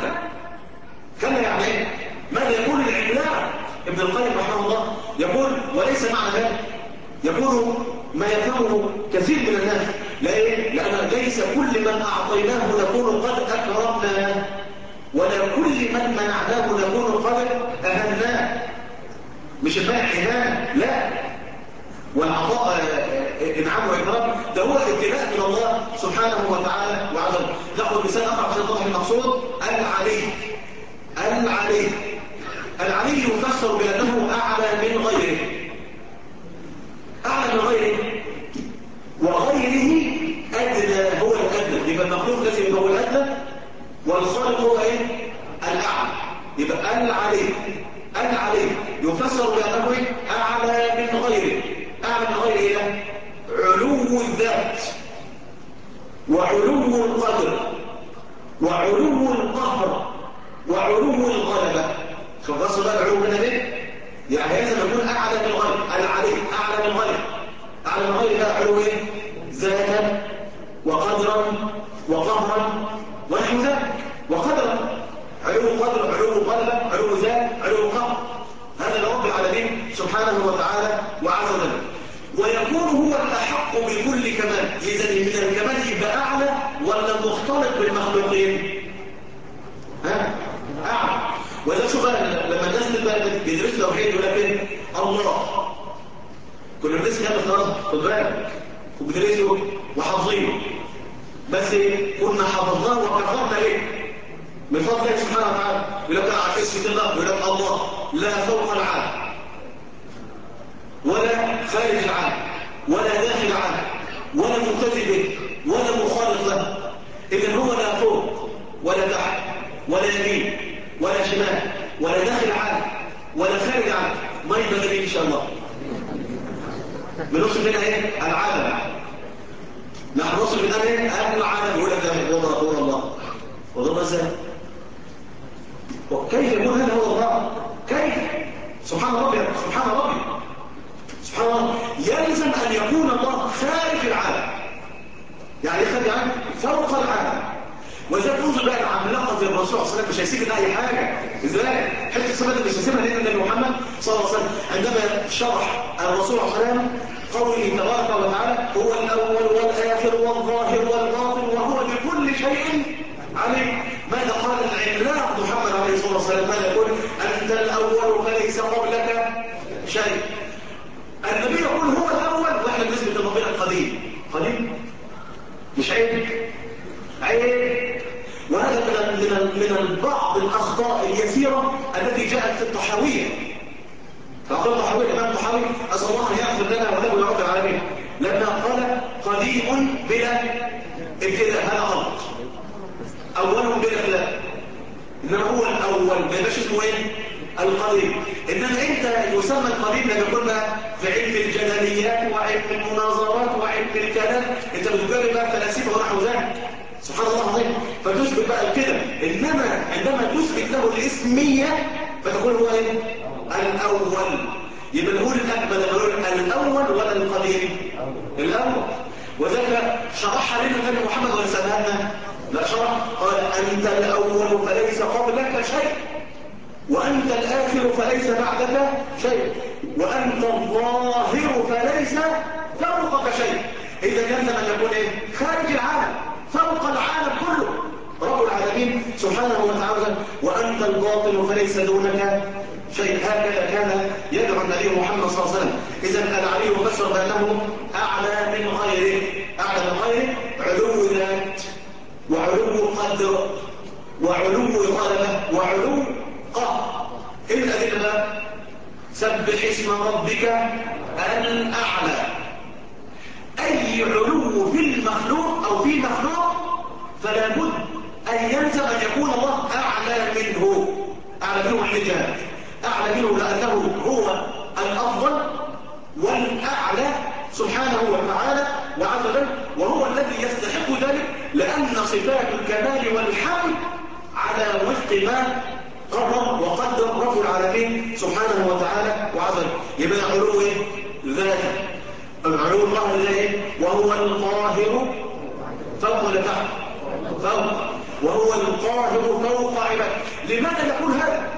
كلا يعني ايه؟ ماذا يقول العلماء ابن القيم رحمه الله؟ يقول وليس معنى ذلك يقول ما يفهمه كثير من الناس. لأن ليس كل من أعطيناه نكون قد أكرمناه، ولا كل من منعناه نكون قد أهناه. مش المنع إهانة، لا، والعطاء إنعام وإكرام ده هو ابتلاء من الله سبحانه وتعالى وعز وجل. ناخذ مثال آخر عشان نوضح المقصود. العلي يفسر بأنه أعلى من غيره، وغيره أدنى هو الأدنى. يبقى المخلوق لازم هو الأدنى والخالق هو إيه؟ الأعلى. يبقى العلي يفسر بأنه أعلى من غيره. أعلى من غيره إيه؟ علو الذات وعلو القدر وعلو القهر وعلو الغلبة. شوف بصوا بقى العلو هنا ليه؟ يعني لازم يكون أعلى من غيره. العلي أعلى من غيره. أعلى من غيره بقى علو إيه؟ ذاتا وقدرا وقهرا ونحو ذلك. وقدرا علو القدر، علو الغلبة، علو ذات، علو القهر. هذا لرب العالمين سبحانه وتعالى وعز وجل. ويكون هو الأحق بكل كمال. إذا من الكمال يبقى أعلى ولا مختلط بالمخلوقين؟ أعلى. وإذا شوف لما الناس بيدرسوا توحيد يقول لك إيه؟ الله. كل الناس كانت في الأرض خد بالك وبيدرسوا وحافظينه، بس كنا حفظناه وكفرنا إيه؟ من فضل الله سبحانه وتعالى. يقول لك على اسم الله، يقول لك الله لا فوق العالم ولا خارج العالم ولا داخل العالم ولا مقتدي به ولا مخالط له. إذن هو لا فوق ولا تحت ولا يمين ولا شمال ولا داخل العالم ولا خارج العالم. ما يبقى إن شاء الله بنوصف لنا ايه؟ العالم. نحن نوصف لنا ايه؟ العالم. يقول لك هو الله. وضع ازاي؟ وكيف يقول هذا هو الله؟ كيف؟ سبحان ربي سبحان ربي سبحان الله. يلزم ان يكون الله خارج العالم، يعني خارج العالم فوق العالم. وإذا تنظر بقى العملاقة زي الرسول صلى الله عليه وسلم مش هيسيب لنا أي حاجة. إزاي؟ حتة الصفات اللي مش هيسيبها لنا النبي محمد صلى الله عليه وسلم عندما شرح الرسول صلى الله عليه وسلم قوله تبارك وتعالى هو الأول والآخر والظاهر والباطن وهو بكل شيء عليم. ماذا قال العملاق محمد عليه الصلاة والسلام؟ ماذا يقول؟ أنت الأول فليس قبلك شيء. النبي يقول هو الأول وإحنا بنسبة الربيع القديم. قديم؟ مش عيب؟ عيب. وهذا من البعض الأخطاء اليسيرة التي جاءت في الطحاوية. فأقول الطحاوية الإمام الطحاوي أسأل الله أن يغفر لنا وله ولرب العالمين لما قال قديم بلا ابتداء. هذا غلط. أول بلا خلاف. إنما هو الأول ما يبقاش اسمه إيه؟ القديم. إنما أنت يسمى القديم لما يكون بقى في علم الجدليات وعلم المناظرات وعلم الكلام، أنت بتجرب بقى فلاسفة ونحو ذلك. سبحان الله العظيم. فتثبت بقى كده. إنما عندما تثبت له الاسمية فتقول هو إيه؟ الأول. يبقى نقول الأكمل نقول الأول ولا القديم؟ الأول. وذلك شرحها لنا النبي محمد ورسالها لنا. لا شرح، قال أنت الأول فليس قبلك شيء، وأنت الآخر فليس بعدك شيء، وأنت الظاهر فليس فوقك شيء. إذا كان من يكون إيه؟ خارج العالم، فوق العالم كله رب العالمين سبحانه وتعالى. وأنت الباطن فليس دونك شيء. هكذا كان يدعو النبي محمد صلى الله عليه وسلم. إذا العلي مفسر بأنه أعلى من غيره. أعلى من غيره علو ذات وعلو قدر وعلو غلبة وعلو قهر. إيه الأدلة بقى؟ سبح اسم ربك الأعلى. أي علو في المخلوق أو في مخلوق فلا بد أن يلزم أن يكون الله أعلى منه. أعلى منه عن الجهات، أعلى منه لأنه هو الأفضل والأعلى سبحانه وتعالى وعز وجل، وهو الذي يستحق ذلك، لأن صفات الكمال والحمد على وفق ما قرر وقدر رب العالمين سبحانه وتعالى وعز وجل. يبقى علو ذاته، العلو الله ذاته، وهو القاهر فوق ولا تحت؟ فوق. وهو القاهر فوق عباده. لماذا نقول هذا؟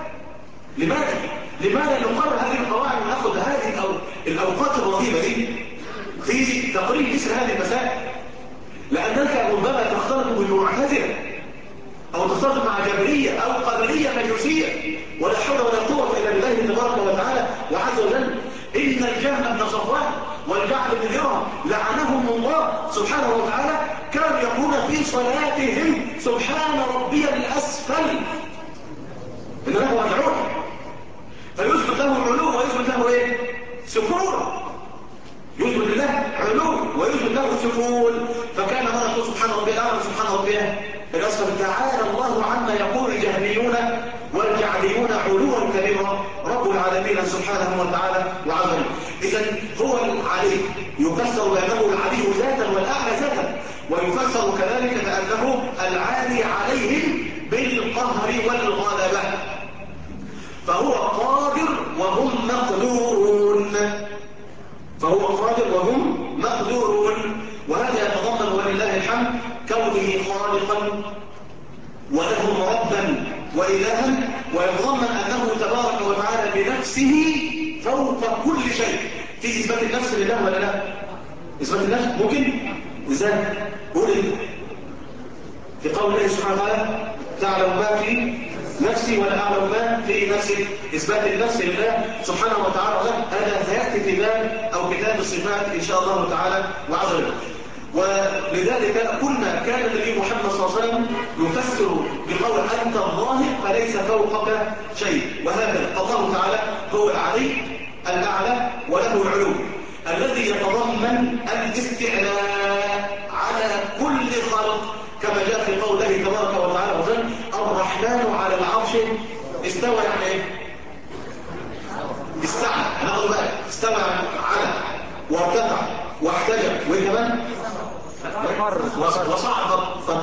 لماذا نقرر هذه القواعد ونأخذ هذه الأوقات الرهيبة دي في تقرير مثل هذه المسائل؟ لأنك ربما تختلط بالمعتزلة أو تختلط مع جبرية أو قدرية مجوسية، ولا حول ولا قوة إلا بالله تبارك وتعالى وعز وجل. إن الجهم بن صفوان والجعد بن درهم لعنهم الله سبحانه وتعالى كانوا يقولون في صلاتهم سبحان ربي الأسفل، إن له مدعوه، فيثبت له علو ويثبت له ايه؟ سفول. يثبت له علو ويثبت له سفول. فكان مرة سبحان ربي الأعلى سبحان ربي الأسفل. تعالى الله عما يقول الجهميون والجعليون علوا كبيرا رب العالمين سبحانه وتعالى وعز وجل. إذا هو العلي يفسر بأنه العلي ذاتا والأعلى ذاتا، ويفسر كذلك بأنه العالي عليهم بالقهر والغلبة. فهو قادر وهم مقدورون. فهو قادر وهم مقدورون. وهذا يتضمن ولله الحمد كونه خالقا وله ربا وإلها، ويتضمن أنه تبارك وتعالى بنفسه فوق كل شيء. في إثبات النفس لله ولا لا؟ إثبات النفس ممكن؟ إزاي؟ قول إيه؟ في قول الله سبحانه وتعالى تعلم ما في نفسي ولا أعلم ما في نفسي. إثبات النفس لله سبحانه وتعالى هذا سيأتي في باب أو كتاب الصفات إن شاء الله تعالى وعز وجل. ولذلك قلنا كان النبي محمد صلى الله عليه وسلم يفسر بقول أنت الظاهر فليس فوقك شيء. وهذا الله تعالى هو العلي الأعلى وله العلو الذي يتضمن الاستعلاء على كل خلق، كما جاء في قوله تبارك وتعالى وسلم الرحمن على العرش استوى. يعني ايه؟ استعلى. هناخد بقى استوى على وارتفع واحتجب وكمان وصعد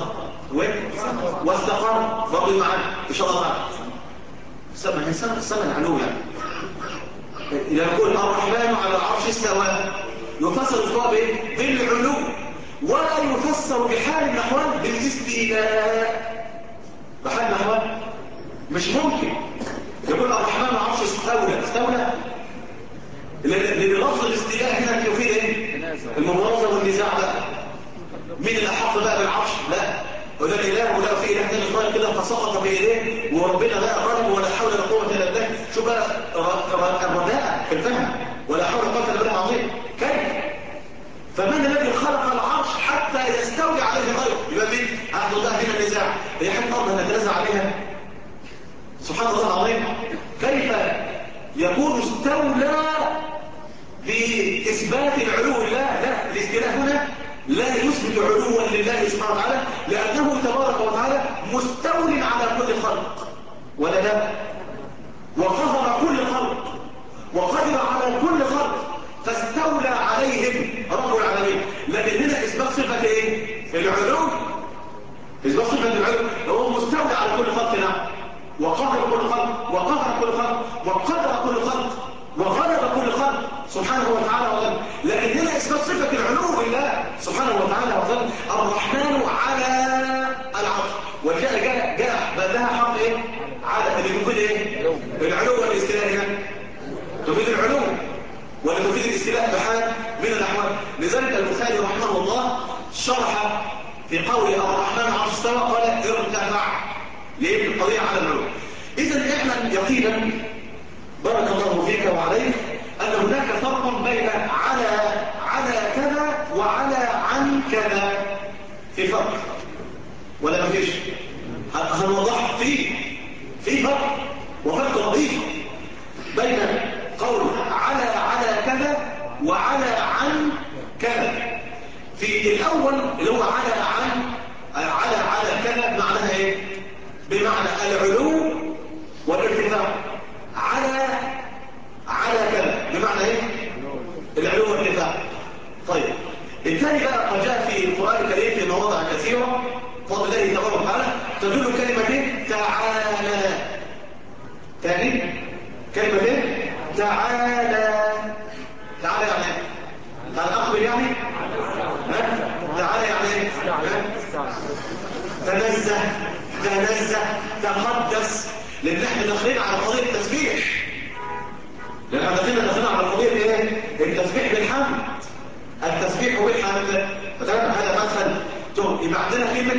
واستقر برضه معانا ان شاء الله تعالى. سمع العلو يعني. إذا يقول الرحمن على العرش استوى يفسر الاستواء بايه؟ بالعلو، ولا يفسر بحال الأحوال بالاستيلاء. بحال الأحوال مش ممكن يقول الرحمن على العرش استولى، لأن لفظ الاستيلاء هنا يفيد ايه؟ المبارزة والنزاع بقى. مين الأحق بقى بالعرش؟ لا، وده الإله ولا في إله تاني صغير كده فسقط بإيديه وربنا بقى غالب ولا حول ولا قوة إلا بالله. شوف بقى الرداء في الفهم ولا حول ولا قوة إلا بالله العظيم. كيف؟ فمن الذي خلق العرش حتى يستولي عليه غيره؟ يبقى مين؟ هذا الله هنا النزاع. هي حتى الأرض نتنازع عليها؟ سبحان الله العظيم. كيف يكون استولى بإثبات العلو لله؟ لا، الاستيلاء هنا لا يثبت علوا لله سبحانه وتعالى، لأنه تبارك وتعالى مستول على كل خلق ولا لا؟ وقهر كل خلق لذلك البخاري رحمه الله شرح في قوله الرحمن على استوى قال ارتفع. ليه؟ القضية على العلو. إذا اعلم يقينا بارك الله فيك وعليك أن هناك فرقا بين على كذا وعلى عن كذا. في فرق ولا ما فيش؟ هنوضح في فرق وفرق رهيب بين قول على كذا وعلى عن كذا. في الأول اللي هو على كذا معناها ايه؟ بمعنى العلو والارتفاع. على كذا بمعنى ايه؟ العلو والارتفاع. طيب الثاني بقى قد جاء في القرآن الكريم في مواضع كثيرة فضل الله تبارك وتعالى تدل كلمة ايه؟ تعالى. ثاني كلمة ايه؟ تعالى. تعالى يعني ايه؟ تعالى أخبر يعني؟ تعالى يعني ايه؟ تنزه تقدس. لأن احنا داخلين على قضية التسبيح. لأن احنا داخلين على قضية ايه؟ التسبيح بالحمد. التسبيح بالحمد. فتعرف هذا مثلا يبقى عندنا كلمة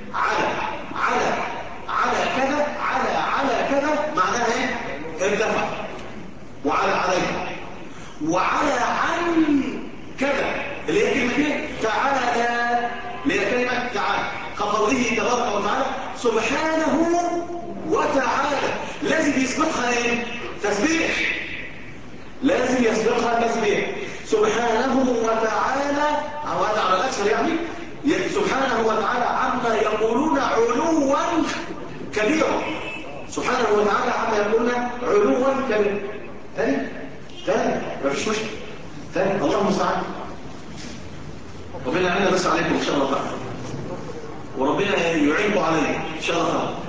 على كذا على كذا معناها ايه؟ ارتفع وعلى عليه. وعلى عن كذا اللي هي كلمة ايه؟ تعالى. اللي هي كلمة تعالى كقوله تبارك وتعالى سبحانه وتعالى. لازم يسبقها ايه؟ تسبيح. لازم يسبقها تسبيح. سبحانه وتعالى او هذا على الاكثر يعني سبحانه وتعالى عما يقولون علوا كبيرا. سبحانه وتعالى عما يقولون علوا كبيرا. ثاني مفيش مشكله. ثاني الله المستعان. ربنا يعيننا بس عليكم ان شاء الله تعالى وربنا يعينكم علينا ان شاء الله تعالى.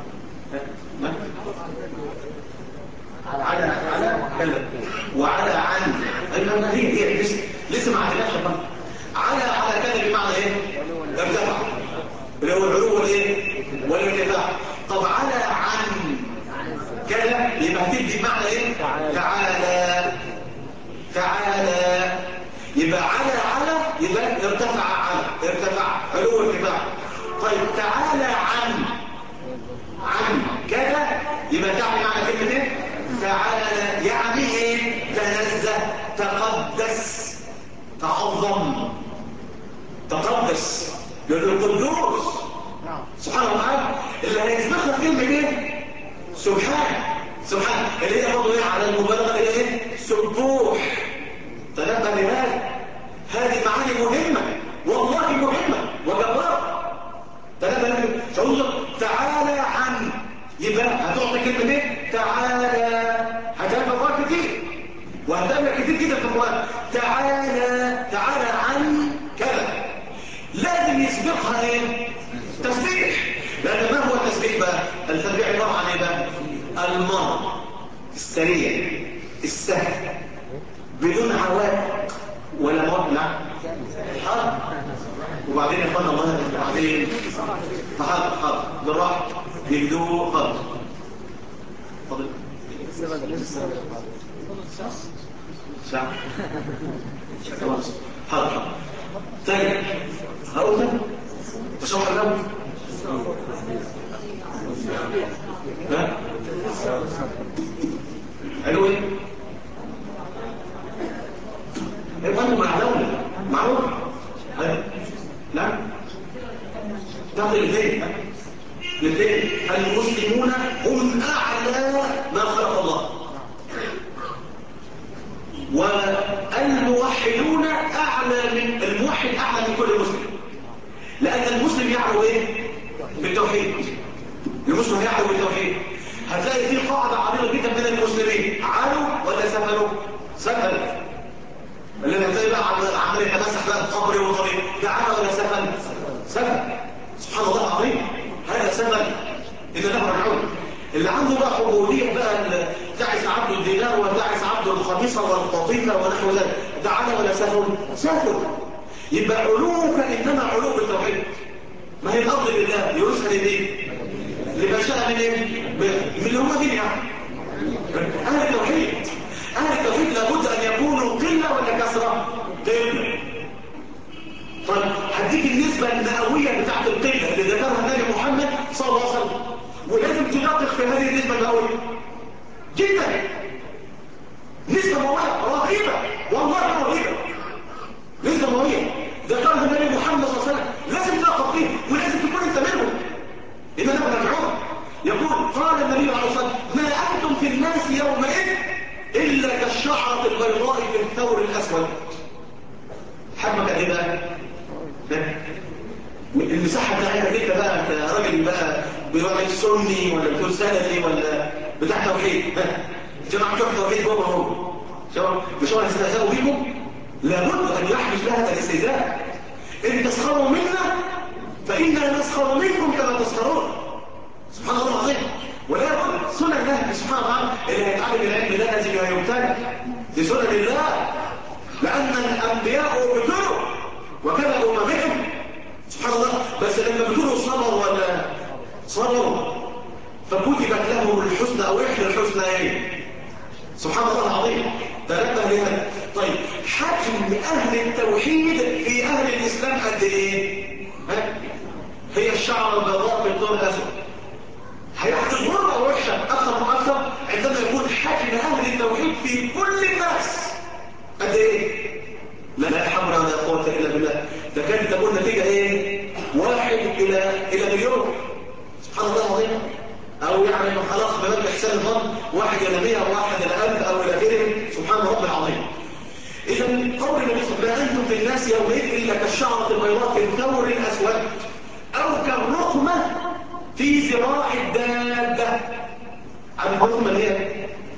على كذا وعلى عن هي لسه ما عرفناش على كذا بمعنى ايه؟ ارتفع اللي هو العلو والايه؟ والارتفاع. طب على عن كذا يبقى هتدي بمعنى ايه؟ تعالى. يبقى على يبقى ارتفع علو ارتفاع. طيب تعالى عن كذا يبقى تعني معنى كلمة ايه؟ تعالى يعني ايه؟ تنزه تقدس تعظم تقدس للقدوس سبحانه وتعالى. اللي هيسبقها كلمة ايه؟ سبحان اللي هي برضه ايه على المبالغة اللي ايه؟ سبوح. تنبه لهذا. هذه معاني مهمة والله مهمة وجبارة. تنبه تعالى عن يبقى هتعطي كلمة ايه؟ تعالى. هتعمل أفكار كتير وهتعمل كتير جدا في القرآن. تعالى عن كذا. لازم يسبقها ايه؟ تسبيح. لأن ما هو التسبيح بقى؟ التسبيح عبارة عن ايه بقى؟ المرء السريع السهل بدون عوائق ولا مطلع حاضر. وبعدين يا اخوانا الله بعدين حاضر بالراحه بهدوء حاضر. اتفضل ساعه خلاص حاضر. ثاني هقول لك بشرح لهم ها قالوا ايه؟ يبقى معروف نعم تعطي الاثنين المسلمون هم اعلى ما خلق الله والموحدون اعلى من الموحد اعلى من كل مسلم. لان المسلم يعلو ايه؟ بالتوحيد. المسلم يعلو بالتوحيد. هتلاقي في قاعده عريضه جدا من المسلمين علوا ولا سفلوا؟ سفلوا. اللي هتلاقي بقى عمال يتمسح بقى بقبر وطريق ده عمل ولا سفل؟ سفل. سبحان الله العظيم. هذا سفل اذا له رجعون. اللي عنده بقى حبوديه بقى تعس عبد الدينار وتعس عبد الخميصه والقطيفه ونحو ذلك ده عمل ولا سفل؟ سفل. يبقى علوك انما علو بالتوحيد. ما هي الارض لله يورثها لمين؟ لمن شاء من ايه؟ من اللي هم دين يعني اهل التوحيد. أهل التوحيد لابد أن يكونوا قلة ولا كثرة؟ قبلة. طيب هديك النسبة المئوية بتاعت القبلة اللي ذكرها النبي محمد صلى الله عليه وسلم، ولازم تدقق في هذه النسبة المئوية جدا. نسبة مئوية رهيبة، والله رهيبة. نسبة مئوية ذكرها النبي محمد صلى الله عليه وسلم، لازم تدقق فيه ولازم تكون انت منهم. إننا راجعون. يقول قال النبي عليه الصلاة والسلام: ما أنتم في الناس يومئذ إلا كالشعرة البيضاء في الثور الأسود. حجمك قد ايه بقى؟ المساحة بتاعتك انت بقى، انت راجل بقى بيقول سني ولا بتقول سلفي ولا بتاع توحيد، جماعة بتوع توحيد بابا هو مش هو هيستهزئوا بيكم؟ لابد أن يحدث لها الاستهزاء. إن تسخروا منا فإنا نسخر منكم كما تسخرون. سبحان الله العظيم. ولا يقول سنن الله سبحانه وتعالى اللي هيتعلم العلم ده لازم يمتنع لسنن الله، لأن الأنبياء ابتلوا وكان أممهم سبحان الله. بس لما ابتلوا صبروا ولا صبروا فكتبت لهم الحسنى أو إحدى الحسنيين. سبحان الله العظيم. تنبه لهذا. طيب حجم أهل التوحيد في أهل الإسلام قد إيه؟ هي الشعر البيضاء بالثور الأسود. هيحدث مرة وحشة أكثر وأكثر عندما يكون حجم أهل التوحيد في كل الناس قد إيه؟ لا حول ولا قوة إلا بالله. ده كانت تكون نتيجة إيه؟ 1 إلى مليون. سبحان الله العظيم. أو يعني خلاص بمبلغ إحسان الظن 1 إلى 100 أو 1 إلى 1000 أو إلى غيره. سبحان رب العظيم. إذا قول النبي صلى الله عليه وسلم: أنتم في الناس يومئذ إلا كالشعرة البيضاء في الثور الأسود أو كالرقمة في ذراع الدابة. عن الرقمة اللي هي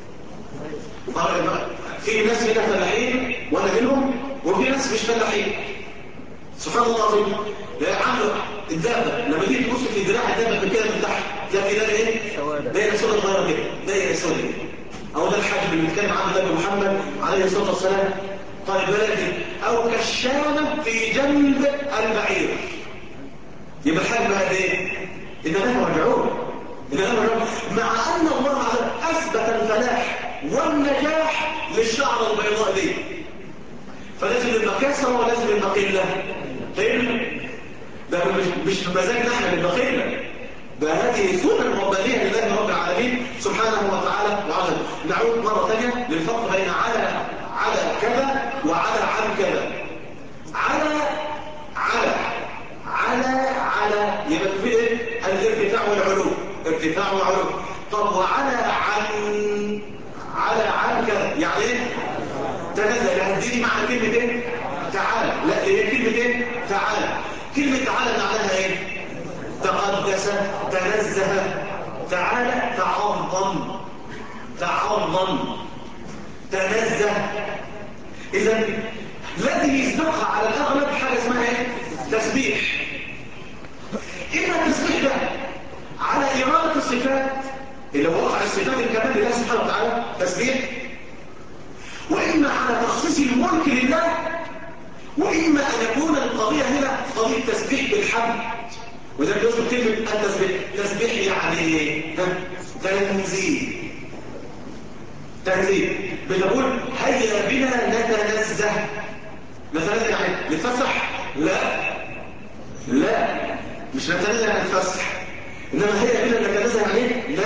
في ناس هنا فلاحين وأنا منهم، وفي ناس مش فلاحين. سبحان الله العظيم. عنده الدابة لما تيجي تبص في ذراع الدابة من كده من تحت تلاقي ده ايه؟ دايره سوداء صغيره كده، دايره سوداء. او ده الحجم اللي بيتكلم عنه النبي محمد عليه الصلاه والسلام. طيب بلدي او كالشامه في جنب البعير. يبقى الحجم قد ايه؟ اننا راجعون. مع ان الله اثبت الفلاح والنجاح للشعره البيضاء دي، فلازم نبقى كسره ولازم نبقى قله. ده مش بمزاجنا احنا نبقى قله، ده هذه سنن ربانيه لله رب العالمين سبحانه وتعالى وعلا. نعود مره ثانيه للفرق بين على كذا وعلى عن كذا. على يبقى في ايه؟ الارتفاع والعلو، ارتفاع وعلو. طب وعلى عن كذا يعني ايه؟ تنزل. هديني معنى كلمه ايه؟ تعالى. لا هي كلمه ايه؟ تعالى. كلمه تعالى معناها ايه؟ تقدس، تنزه. تعالى تعظم، تنزه. اذا الذي يسبقها على الاغلب حاجه اسمها ايه؟ تسبيح. اما التسبيح ده على اراده الصفات اللي هو وقع الصفات الكمال لله سبحانه وتعالى تسبيح، واما على تخصيص الملك لله، واما ان يكون القضيه هنا قضيه تسبيح بالحمد. وإذا يوصل كلمة التسبيح. تسبيح يعني ايه؟ تنزيه. بتقول هيا بنا نتنزه. نتنزه يعني نتفسح؟ لا مش نتنزه يعني نتفسح، انما هيا بنا نتنزه يعني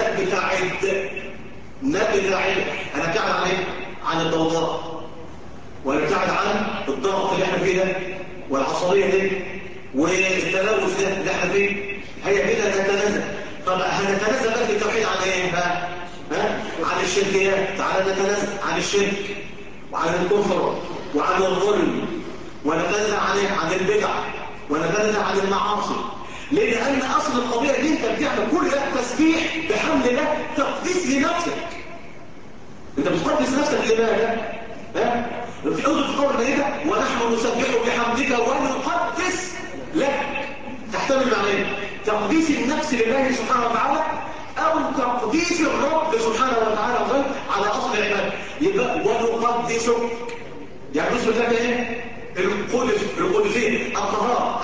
نبتعد. انا ابتعد عن ايه؟ عن الضوضاء، وانا ابتعد عن الضغط اللي احنا فيه ده والعصبيه دي والتلوث ده اللي احنا فيه. هيا بنا نتنزه. طب هنتنزه بقى في التوحيد عن ايه؟ عن الشركيات. تعالى نتنزه عن الشرك وعن الكفر وعن الظلم، ونتنزه عن البدع، ونتنزه عن المعاصي. ليه؟ لان اصل القضيه دي انت بتعمل كل ده تسبيح بحمد الله، تقديس لنفسك. انت بتقدس نفسك لماذا؟ في أوضة قول ميتة ونحن نسبح بحمدك ونقدس لك. تحتمل معنى تقديس النفس لله سبحانه وتعالى، أو تقديس الرب سبحانه وتعالى على أصل العبادة. يبقى ونقدسك يعني اسم الله ايه؟ القدسين، الطهارة،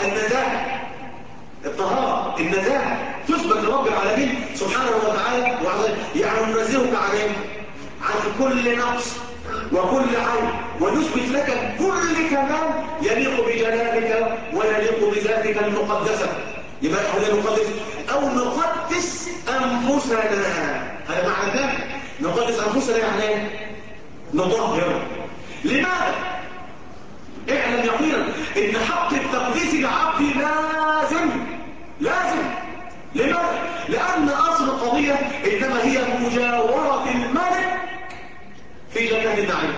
النزاهة تثبت لرب العالمين سبحانه وتعالى. يعني ننزهك عن كل نقص وكل عين، ونثبت لك كل كمال يليق بجلالك ويليق بذاتك المقدسة. يبقى هذا نقدس أو نقدس أنفسنا. هذا معنى ذلك. نقدس أنفسنا يعني ايه؟ نطهر. لماذا؟ اعلم يقينا ان حق التقديس لعبد لازم. لماذا؟ لأن أصل القضية إنما هي مجاورة الملك في جنة النعيم.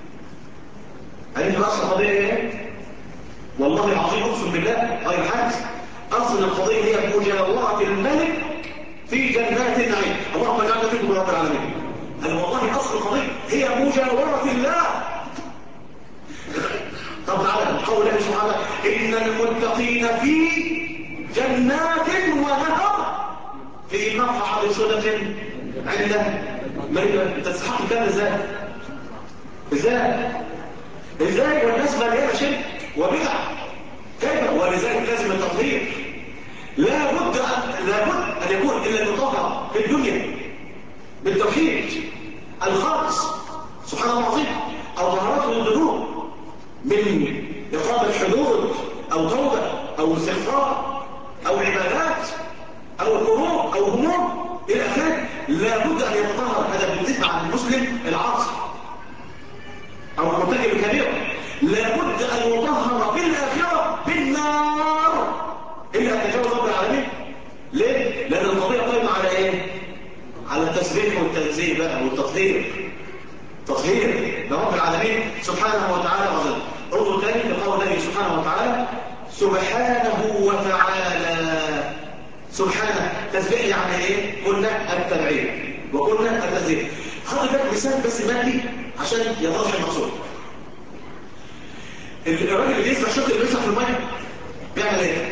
عرفت أصل القضية إيه؟ والله العظيم أقسم بالله غير حاجة. أصل القضية هي مجاورة الملك في جنات النعيم. اللهم اجعلنا فيكم رب العالمين. والله أصل القضية هي مجاورة الله. طب تعالى قول الله سبحانه إن المتقين في جنات ونهر في مقعد صدق عند ملك. انت تستحق الكلام ازاي والناس مليانه شرك وبدع كيف؟ ولذلك لازم التطهير. لابد ان يكون الا المطهر في الدنيا بالتوحيد الخالص سبحان الله العظيم، او طهارته من الذنوب من اقامه حدود او توبه او استغفار او عبادات او كروب او هموم الى اخره. لابد ان يتطهر. هذا بالنسبه عن المسلم العاصي او المرتكب الكبيره. لابد ان يطهر في الاخره بالنار الا ان يتجاوز رب العالمين. ليه؟ لان القضيه قائمه على ايه؟ على التسبيح والتنزيه بقى والتطهير. تطهير لرب العالمين سبحانه وتعالى وجل. انظر تاني في قول الله سبحانه وتعالى سبحانه وتعالى. سبحانه تسبيح يعني ايه؟ قلنا التبعيد وقلنا التنزيه. هذا لك مثال بس مادي عشان يتضح المقصود. الراجل اللي يسبح شط اللي بيسبح في الميه بيعمل ايه؟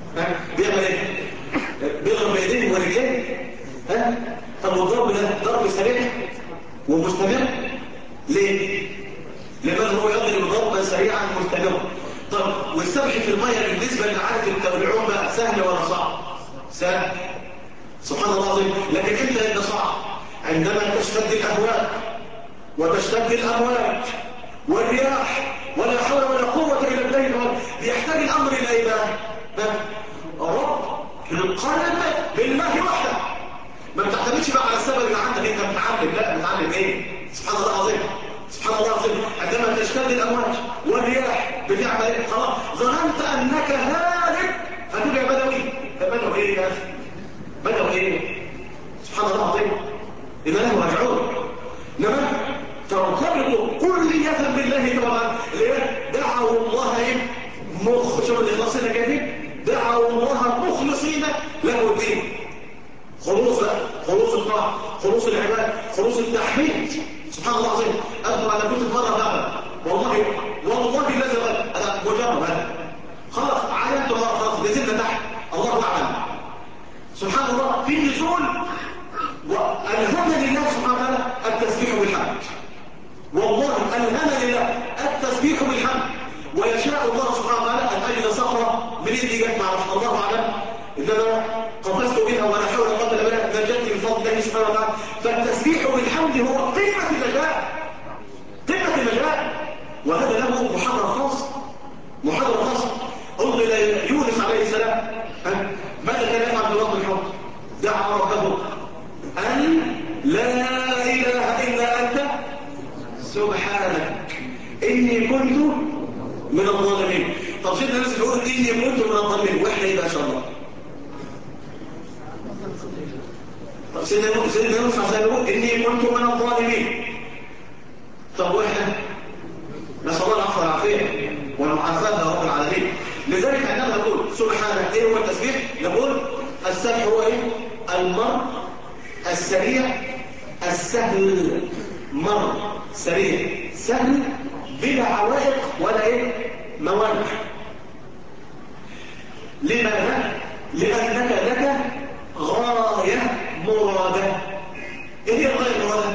بيضرب بايديه ورجليه. طب والضرب ده ضرب سريع ومستمر. ليه؟ لماذا هو يضرب ضربا سريعا مستمرا؟ طب والسبح في الميه بالنسبه لعاده العوم بقى سهل ولا صعب؟ سهل سبحان الله العظيم. لكن امتى يبقى صعب؟ عندما تشتد الاهواء وتشتد الامواج والرياح ولا حول ولا قوه الا بالله. بيحتاج الامر الى ايه بقى؟ رب القلب بالله وحده. ما بتعتمدش بقى على السبب اللي عندك انت بتتعلم. لا بتتعلم ايه؟ سبحان الله العظيم. سبحان الله العظيم. عندما تشتد الامواج والرياح بتعمل ايه؟ خلاص ظننت انك هالك هتقول يا بدوي. بدوي ايه يا اخي؟ بدوي ايه؟ سبحان الله العظيم. إذا له راجعون. انما ترتبط كلية بالله طبعا. ليه؟ دعوا الله ايه؟ شوف الاخلاصين كيف؟ دعوا الله مخلصين له الدين. خلوص الطاعة، خلوص العباد، خلوص التحميد. سبحان الله العظيم. أذكر أنا كنت مرة فعلا والله الذي أنا مجرب هذا خلاص عينت خلاص نزلنا تحت الله أعلم. سبحان الله في نزول وألهمني الله سبحانه وتعالى التسبيح بالحمد. والله ألهمني الله التسبيح بالحمد. ويشاء الله سبحانه وتعالى أن أجد صخرة من اللي جت مع الله أعلم إنما قفزت بها ولا حول ولا قوة إلا بالله نجتني من فضل الله سبحانه وتعالى. فالتسبيح بالحمد هو قمة المجال وهذا له محاضرة خاصة. انظر إلى يونس عليه السلام ماذا كان يفعل بوقت الحمد؟ دعا ربه أن لا إله إلا أنت سبحانك إني كنت من الظالمين. طب سيدنا الناس يقول إني كنت من الظالمين وإحنا إيه بقى إن شاء الله؟ طب سيدنا يونس عشان يقول إني كنت من الظالمين. طب وإحنا نسأل الله العفو والعافية والمعافاة يا رب العالمين. لذلك عندما نقول سبحانك ايه هو التسبيح؟ نقول السبح هو ايه؟ المر السريع السهل. مر سريع سهل بلا عوائق ولا ايه؟ موانع. لماذا؟ لأنك لك غاية مرادة. ايه هي الغاية المرادة؟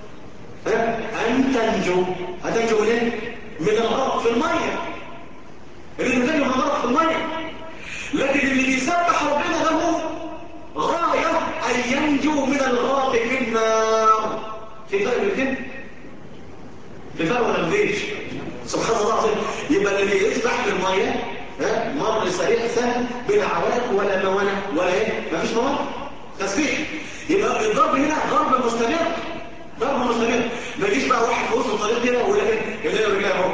أن تنجو. هتنجو من ايه؟ من الغرق في المية. اللي تنجو من الغرق في المية. لكن اللي بيسبح ربنا له غاية أن ينجو من الغرق في النار. في فرق بين تحت الميه مر سريع سهل بلا عوائق ولا موانع ولا ايه، مفيش موانع تسبيح. يبقى الضرب هنا ضرب مستمر، ضرب مستمر. ما يجيش بقى واحد في وسط الطريق كده ويقول لك ايه رجليه اهو،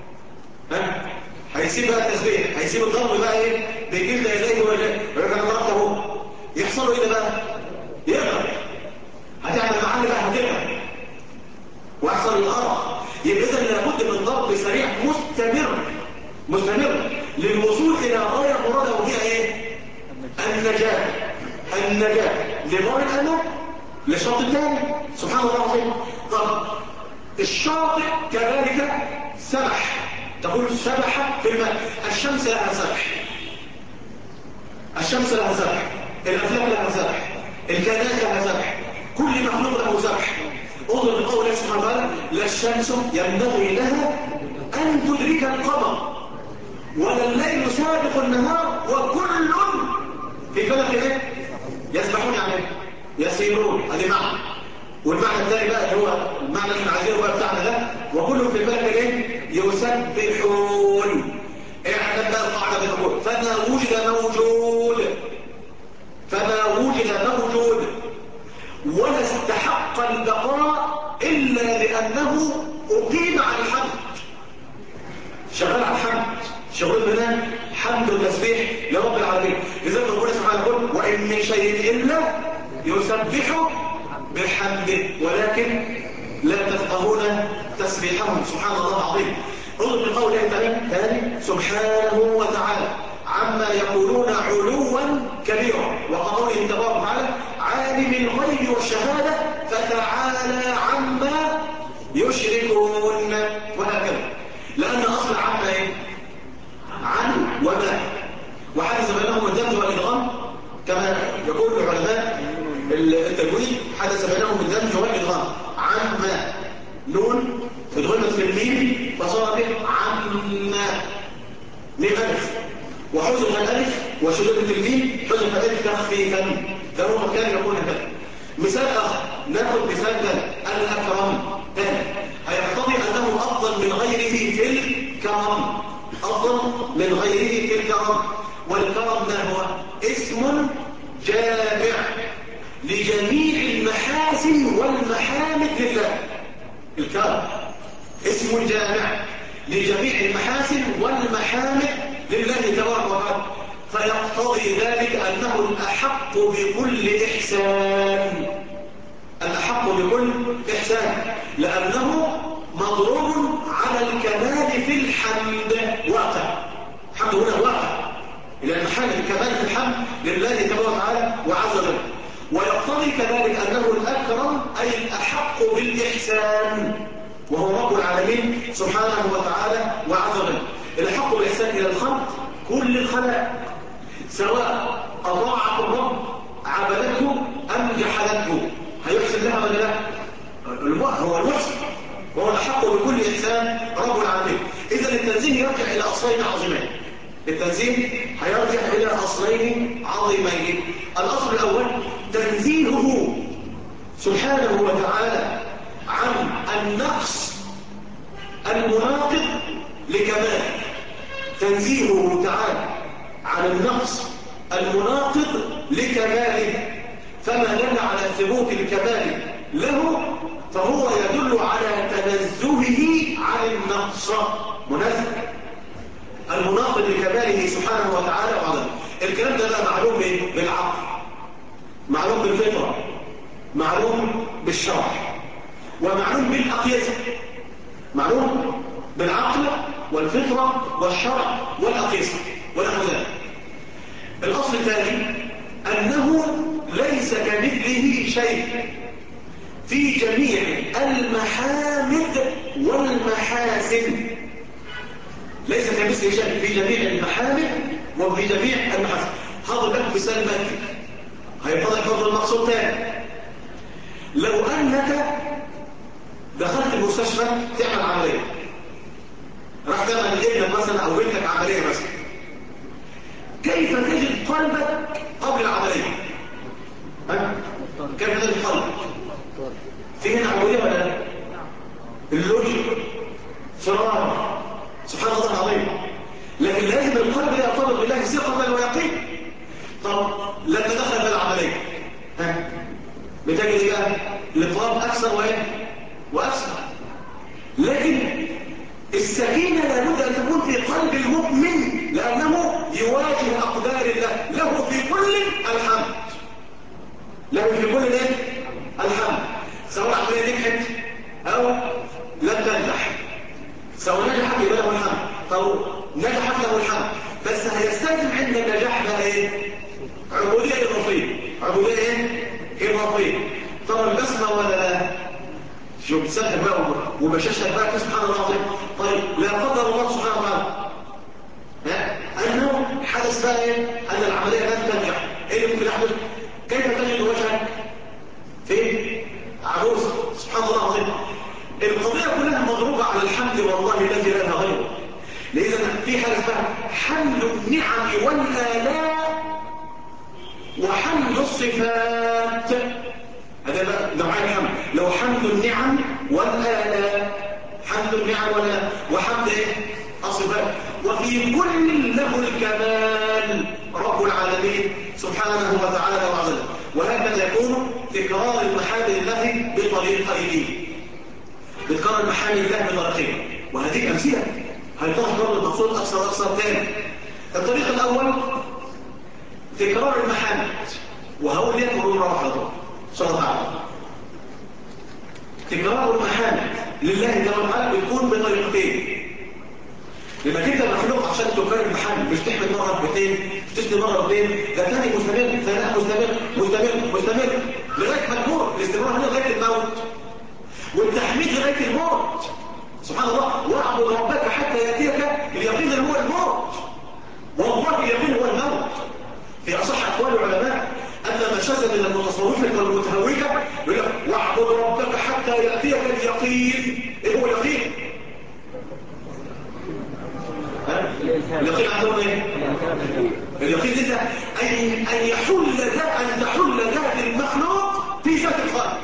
هيسيب بقى التسبيح، هيسيب الضرب بقى ايه بجلد يديه ولا يقول لك انا ضربت اهو، يحصل له ايه ده بقى؟ يغرق. هتعمل معاه بقى هتغرق ويحصل الغرق. يبقى اذا لابد من ضرب سريع مستمر للوصول الى غايه مراده، وهي ايه؟ النجاه لبر الامل للشاطئ الثاني. سبحان الله العظيم. طب الشاطئ كذلك سبح، تقول سبح في الماء. الشمس لها سبح، الشمس لها سبح، الافلاك لها سبح، الكائنات لها سبح، كل مخلوق له سبح. انظر لقول الله سبحانه وتعالى: لا الشمس ينبغي لها ان تدرك القمر ولا الليل سابق النهار وكل في فلك ايه؟ يسبحون، يعني ايه؟ يسيرون. هذه معنى. والمعنى الثاني بقى اللي هو المعنى اللي احنا عايزينه بقى بتاعنا ده: وكل في فلك ايه؟ يسبحون. اعلم بقى القاعده بتقول: فما وجد موجود ولا استحق البقاء الا لانه اقيم على الحمد. شغال على الحمد، شغل بنا حمد وتسبيح لرب العالمين. لذلك ربنا سبحانه يقول: وان من شيء الا يسبح بحمده ولكن لا تفقهون تسبيحهم. سبحان الله العظيم. انظر في قول الله تعالى: سبحانه وتعالى عما يقولون علوا كبيرا. وقوله تبارك وتعالى: عالم الغيب والشهاده فتعالى عما يشركون. وهكذا. لأن أصل عما إيه؟ عن وما، وحدث بينهم الدمج والإدغام كما يقول العلماء التجويد: حدث بينهم الدمج والإدغام. عما نون ادغمت في الميم فصار به عما ميم ألف، وحذف الألف وشددت الميم حذف الألف تخفيفا، ده هو كان يكون هكذا. مثال آخر، ناخذ مثال ثاني: الأكرم ثاني هيقتضي أنه أفضل من غيره في الكرم، أفضل من غيره في الكرم. والكرم ما هو؟ اسم جامع لجميع المحاسن والمحامد لله. الكرم اسم جامع لجميع المحاسن والمحامد لله تبارك وتعالى، فيقتضي ذلك أنه الأحق بكل إحسان، الأحق بكل إحسان، لأنه مضروب على الكمال في الحمد. واقع الحمد هنا واقع، لأن حمد الكمال في الحمد لله تبارك وتعالى وعز وجل. ويقتضي كذلك أنه الأكرم أي الأحق بالإحسان، وهو رب العالمين سبحانه وتعالى وعز وجل. الأحق بالإحسان إلى الخلق، كل الخلائق، سواء أطاعت الرب عبدته أم جحدته، هيحسن لها ولا لا؟ هو المحسن وهو الأحق بكل إحسان رب العالمين. إذا التنزيه يرجع إلى أصلين عظيمين. التنزيه هيرجع إلى أصلين عظيمين. الأصل الأول تنزيهه سبحانه وتعالى عن النقص المناقض لكماله، تنزيهه تعالى عن النقص المناقض لكماله، فما دل على ثبوت الكمال له فهو يدل على تنزهه عن النقص، منزه المناقض لكماله سبحانه وتعالى وعظمه. الكلام ده بقى معلوم بالعقل، معلوم بالفطرة، معلوم بالشرع، ومعلوم بالأقيسة، معلوم بالعقل والفطرة والشرع والأقيسة ونحو ذلك. الأصل الثاني أنه ليس كمثله شيء في جميع المحامد والمحاسن، ليس كمثله شيء في جميع المحامد وفي جميع المحاسن. هذا لك مثال مادي هيفضل فضل المقصود تاني. لو أنك دخلت المستشفى تعمل عملية، راح تعمل لابنك مثلا أو بنتك عملية مثلا، كيف تجد قلبك قبل العملية؟ كيف تجد قلبك؟ في هنا عملية ولا لا؟ اللوجيك فرار. سبحان الله العظيم. نجحت له الحمد، بس هيستلزم عند النجاح بقى ايه؟ عبودية إضافية. عبودية ايه؟ إضافية. طبعا بسمة ولا لا؟ شوف بتسهل بقى وبشاشها بقى سبحان الله العظيم. طيب لا قدر الله سبحانه وتعالى أنه حدث بقى ايه؟ أن العملية لن تنجح. ايه اللي ممكن يحدث؟ كيف تجد وجهك؟ فين؟ عروس سبحان الله العظيم. القضية كلها مضروبة على الحمد والله الذي لا إله غيره. لأن في حاجة اسمها حمد النعم والآلاء وحمد الصفات. هذا بقى نوعين الحمد، لو حمد النعم والآلاء، حمد النعم والآلاء وحمد ايه؟ الصفات. وفي كل له الكمال رب العالمين سبحانه وتعالى وعلا. وهكذا يكون تكرار المحامد الله بطريقين. بتكرر محامد الله بطريقين، وهذه أمثلة هيتضح برضه المقصود أكثر وأكثر تاني. الطريق الأول تكرار المحامد، وهقول ليه مرور مرة صلى الله عليه وسلم. تكرار المحامد لله جل وعلا بتكون بطريقتين. لما انت مخلوق عشان تكرر المحامد، مش تحمد مرة باثنين، مش تسند مرة باثنين، ده تاني مستمر، ثناء مستمر مستمر مستمر لغاية ما تموت. الاستمرار هنا لغاية الموت، والتحميد لغاية الموت. سبحان الله. واعبد ربك حتى يأتيك اليقين اللي هو الموت. والله اليقين هو الموت. في أصح أقوال العلماء أن من شذ من المتصوفة والمتهوكة يقول لك واعبد ربك حتى يأتيك اليقين. إيه هو اليقين؟ اليقين عندهم ايه؟ اليقين ده أن يحل ذات المخلوق في ذات الخالق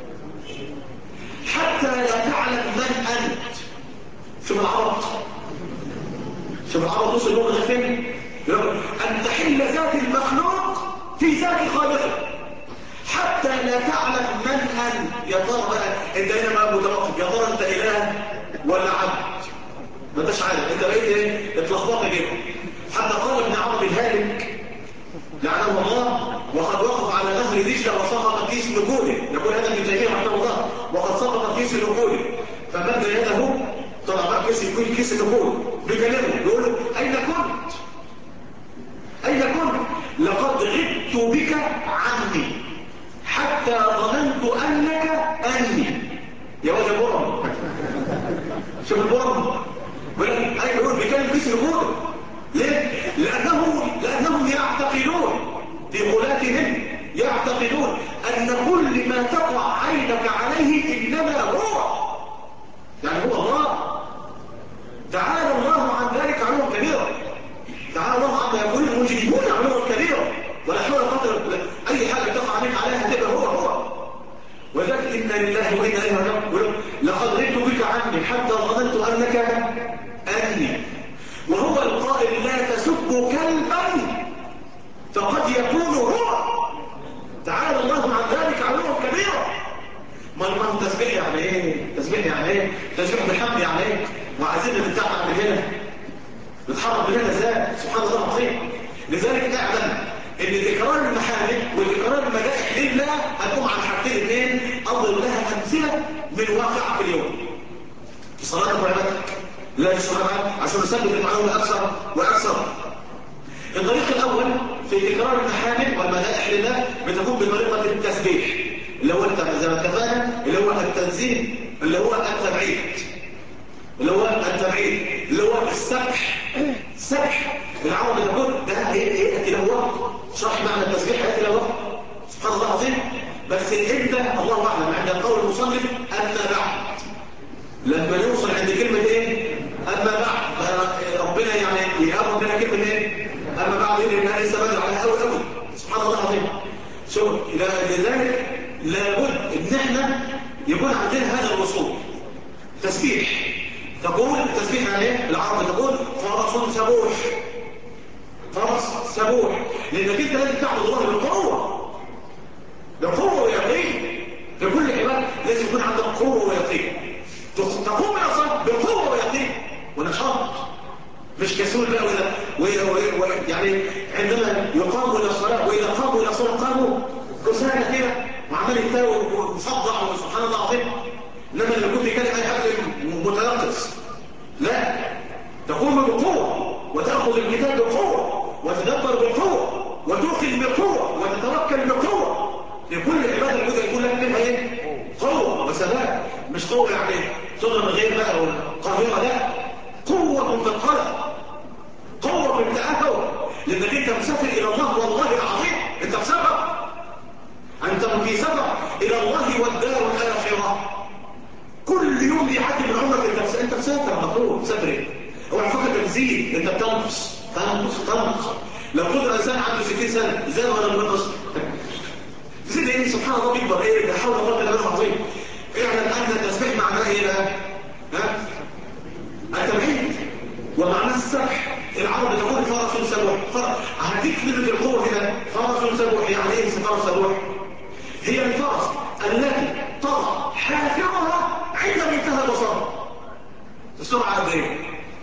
حتى لا تعلم من أنت. شوف العرب وصل لهم الخفين أن تحل ذات المخلوق في ذات خالقه حتى لا تعلم من أنت. يا ترى بقى انت هنا بقى متوقف، يا ترى انت إله ولا عبد؟ ما انتش عارف، انت بقيت ايه؟ اتلخبطت كده. حتى قال ابن عرب الهالك لعنه الله وقد وقف على نهر دجله وسقط كيس نقوله، يقول هذا ابن تيميه رحمه الله، وقد سقط كيس نقوله فمد يده طلع بقى كيس نقول بكلامه بيقول له اين كنت؟ لقد غبت بك عني حتى ظننت انك اني. يا واد برم، شوف البرم بيقول بكلام كيس نقوله. ليه؟ لأنهم يعتقدون في غلاتهم، يعتقدون أن كل ما تقع عينك عليه إنما هو، يعني هو الله. تعالى الله عن ذلك علوا كبيرا. تعالى الله عما يقول المجرمون علوا كبيرا، ولا حول ولا قوة. أي حاجة تقع عليك عليها هتبقى هو. وذلك إنا لله وإنا إليه راجعون. لقد غبت بك عني حتى ظننت أنك أني. وهو القائل لا تسبوا كلبا فقد يكون هو. تعالى الله عن ذلك علوا كبيرا. ما تسبيح يعني ايه؟ تسبيح بالحمد يعني ايه؟ وعايزين نتعب من هنا، نتحرك من هنا ازاي؟ سبحان الله العظيم. لذلك اعلم ان تكرار المحامد وتكرار المدائح لله هتقوم على حاجتين اثنين اضرب لها امثله من واقع في اليوم. في صلاتك وعبادتك لا الصلاة عشان نثبت المعلومة أكثر وأكثر. الطريق الأول في تكرار المحامد والمدائح لله بتكون بطريقة التسبيح، اللي هو زي ما اتفقنا اللي هو التنزيه، اللي هو التبعيد، اللي هو السبح. العرب بتقول ده ايه تلاوة، شرح معنى التسبيح هي تلاوة. سبحان الله العظيم. بس انت الله اعلم عند قول المصنف أما بعد، لما نوصل عند كلمة ايه؟ أما بعد ربنا يعني يقرب بنا كلمة ايه؟ أما بعد إنها لسه بدر عليها أول سبحان الله العظيم. شوف لذلك لابد إن احنا يكون عندنا هذا الوصول. تسبيح تقول التسبيح يعني ايه؟ العرب تقول فرس سبوح، لأنك انت لازم تعبد الله بقوة ويقين. في كل عبادة لازم يكون عندك قوة ويقين، تقوم يا صاحب بقوة ويقين ونشاط، مش كسول بقى يعني عندما يقاموا إلى الصلاة وإذا قاموا إلى الصلاة قاموا كسالى كده وعمال يتاوي ومصدع وسبحان الله العظيم. إنما اللي يكون في كلمة أي حد متنقص لا، تقوم بقوة تأخذ الكتاب بقوة وتدبر بقوة وتوقن بقوة وتتوكل بقوة. في كل عبادة الجزء يكون لك منها ايه؟ قوة وثبات. مش قوة يعني تضرب غير بقى والقاهرة، لا، قوة في القلب، قوة في التأهل، لأنك انت مسافر إلى الله والله العظيم. انت مسافر، انت في سفر إلى الله والدار الآخرة. كل يوم بيعدي من عمرك انت مسافر، مطلوب مسافر ايه؟ اوعى تفكر تزيد، انت بتنقص تنقص تنقص. لو قدر انسان عنده 60 سنة زاد ولا بينقص؟ تزيد ايه؟ سبحان الله بيكبر. ايه ده؟ حول الله بالله العظيم. اعلم ان التسبيح معناه ايه بقى؟ ها؟ التمهيد ومعناه السبح. العرب تقول فرس سبوح. هديك كلمة القوة هنا. فرس سبوح يعني ايه فرس سبوح؟ هي الفرس التي تضع حافرها عند منتهى البصر. السرعة قد ايه؟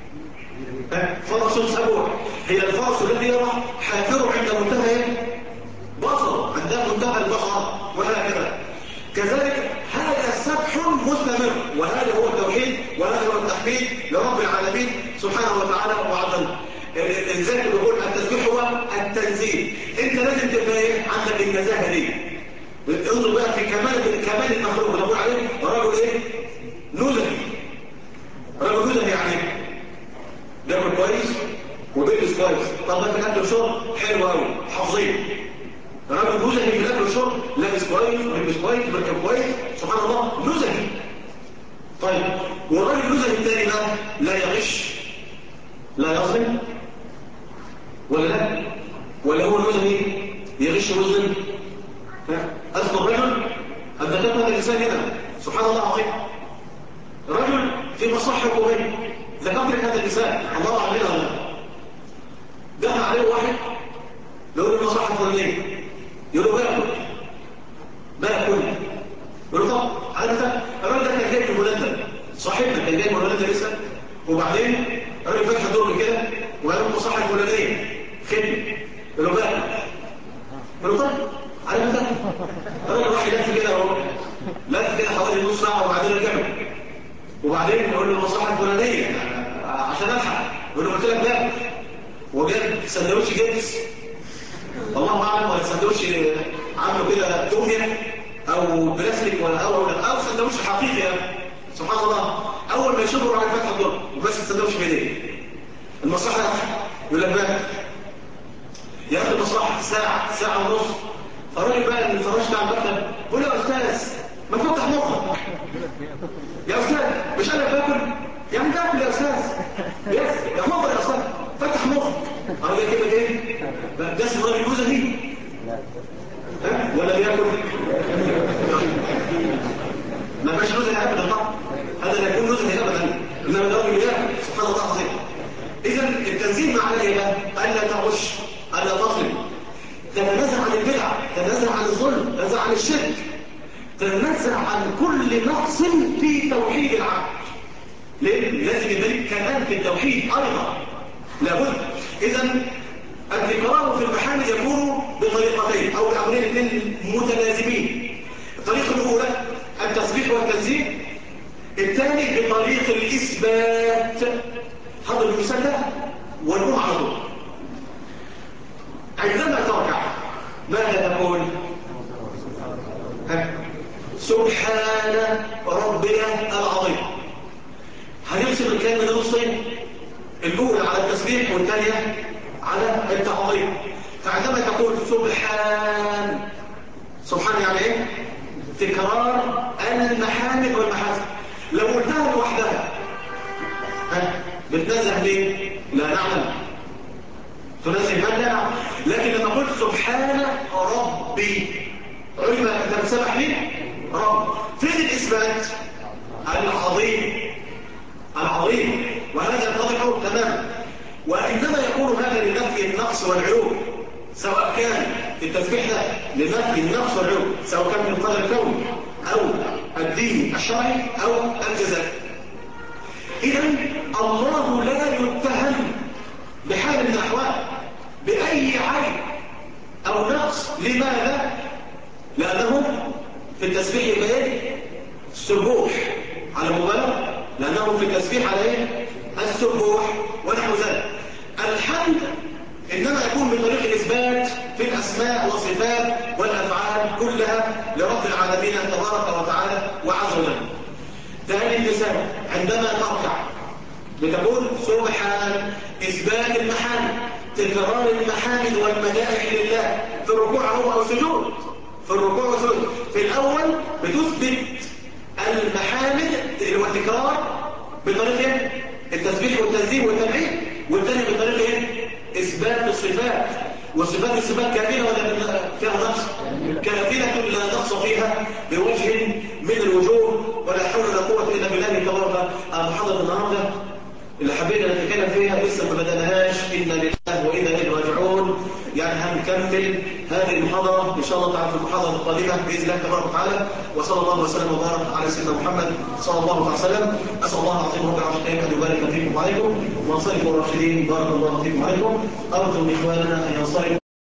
فرس سبوح هي الفرس الذي يضع حافره عند منتهى بصر، عند منتهى البصر، وهكذا. كذلك هذا سبح مستمر، وهذا هو التوحيد، وهذا هو التحميد لرب العالمين سبحانه وتعالى وعظم. لذلك بيقول التسبيح هو التنزيل. انت لازم تبقى ايه؟ عندك النزاهه دي. انظر بقى في كمال المخلوق بنقول عليه رجل ايه؟ نزهي. رجل نزهي يعني بياكل كويس وبيلبس كويس. طب ده في الاكل والشرب حلو قوي، حافظين. رجل نزهي في الاكل والشرب، لابس كويس وبيلبس كويس وبيركب كويس، سبحان الله، نزهي. طيب والراجل النزهي الثاني بقى لا يغش، لا يظلم، ولا لا؟ ولا هو نزهي يغش ويظلم؟ أذكر رجل ذكرت هذا الإنسان هنا، سبحان الله العظيم، رجل في مصلحة حكومية. ذكرت لك هذا الإنسان، الله أعلم ولا لا؟ دخل عليه واحد يقول له المصلحة الفلانية، يقول له باكل. يقول له طب أنت الراجل ده كان جاي من هولندا، صاحبنا كان جاي من هولندا لسه، وبعدين الراجل فتح دور كده وقال له المصلحة الفلانية خدمة. يقول له باكل. يقول له طيب عارف انت الراجل راح يلف كده اهو، لف كده حوالي نص ساعه وبعدين رجع، وبعدين يقول له المصلحه الفلانيه عشان الحق. يقول له قلت لك لا، وجاب سندوتش جبس، والله اعلم، ولا سندوتش عامله كده توميه او بلاستيك او سندوتش حقيقي يعني. سبحان الله، اول ما يشوفه راح يفتح الدور وبس السندوتش في ايديه. المصلحه يقول لك بقى يا اخي المصلحه ساعه ونص. فالراجل بقى اللي فرشت على المكتب بيقول له يا استاذ ما تفتح مخك يا استاذ، مش انا باكل يعني باكل يا استاذ، يا مخك يا استاذ فتح مخك. الراجل كده ايه ده اسمه راجل نزهي ولا بياكل؟ ما بقاش نزهي ابدا طبعا، هذا لا يكون نزهي ابدا، انما ده راجل بياكل. سبحان الله العظيم. اذا التنزيل معناه ايه بقى؟ الا تغش، الا تظلم، تتنزه عن البدع، تتنزه عن الظلم، تتنزه عن الشرك، تتنزه عن كل نقص في توحيد العبد. ليه؟ لازم يبقى كمان في التوحيد ايضا لابد. اذا التكرار في المحامد يكون بطريقتين او بامرين اثنين متلازمين. الطريقه الاولى التسبيح والتنزيه، الثاني بطريق الاثبات. حضر المثال ده ونقوم على طول. عندما تركع ماذا تقول؟ سبحان ربي العظيم. هنمسك الكلمة دي نصين، الأولى على التسبيح والثانية على التعظيم. فعندما تقول سبحان يعني ايه؟ تكرار المحامد والمحاسن. لو قلتها لوحدها بتنزه ليه؟ لا نعلم، تنزه من لا نعلم. لكن لما قلت سبحان ربي علم انت بتسبح ليه؟ رب. فين الإثبات؟ العظيم، وهذا يتضح تماما. وإنما يكون هذا لنفي النقص والعيوب، سواء كان التسبيح ده لنفي النقص والعيوب، سواء كان من قدر الكون أو الدين الشرعي أو الجزاء. إذا الله لا يتهم بحال من الأحوال بأي عيب أو نقص. لماذا؟ لأنه في التسبيح يبقى السبوح على مبالغة، لأنه في التسبيح على السبوح ونحو ذلك. الحمد أنت، إنما يكون بطريق الإثبات في الأسماء والصفات والأفعال كلها لرب العالمين تبارك وتعالى وعز وجل. ثاني المثال عندما تركع بتقول سبحان، إثبات المحامد، تكرار المحامد والمدائح لله في الركوع أو السجود. في الركوع والسجود في الأول بتثبت المحامد اللي هو التكرار بطريقة التسبيح والتنزيه والتمعيد، والثاني بطريقة إثبات الصفات. الصفات كاملة ولا فيها نقص؟ كاملة لا نقص فيها بوجه من الوجوه، ولا حول ولا قوة إلا بالله تبارك. محاضرة النهارده اللي حبينا نتكلم فيها لسه ما بدأناهاش، إنا لله وإنا إليه راجعون. يعني هنكمل هذه المحاضرة إن شاء الله تعالى في المحاضرة القادمة بإذن الله تبارك وتعالى. وصلى الله وسلم وبارك على سيدنا محمد صلى الله عليه وسلم. أسأل الله العظيم رب العالمين أن يبارك فيكم وعليكم، وأنصركم الراشدين بارك الله فيكم وعليكم. أرجو من إخواننا أن ينصرفوا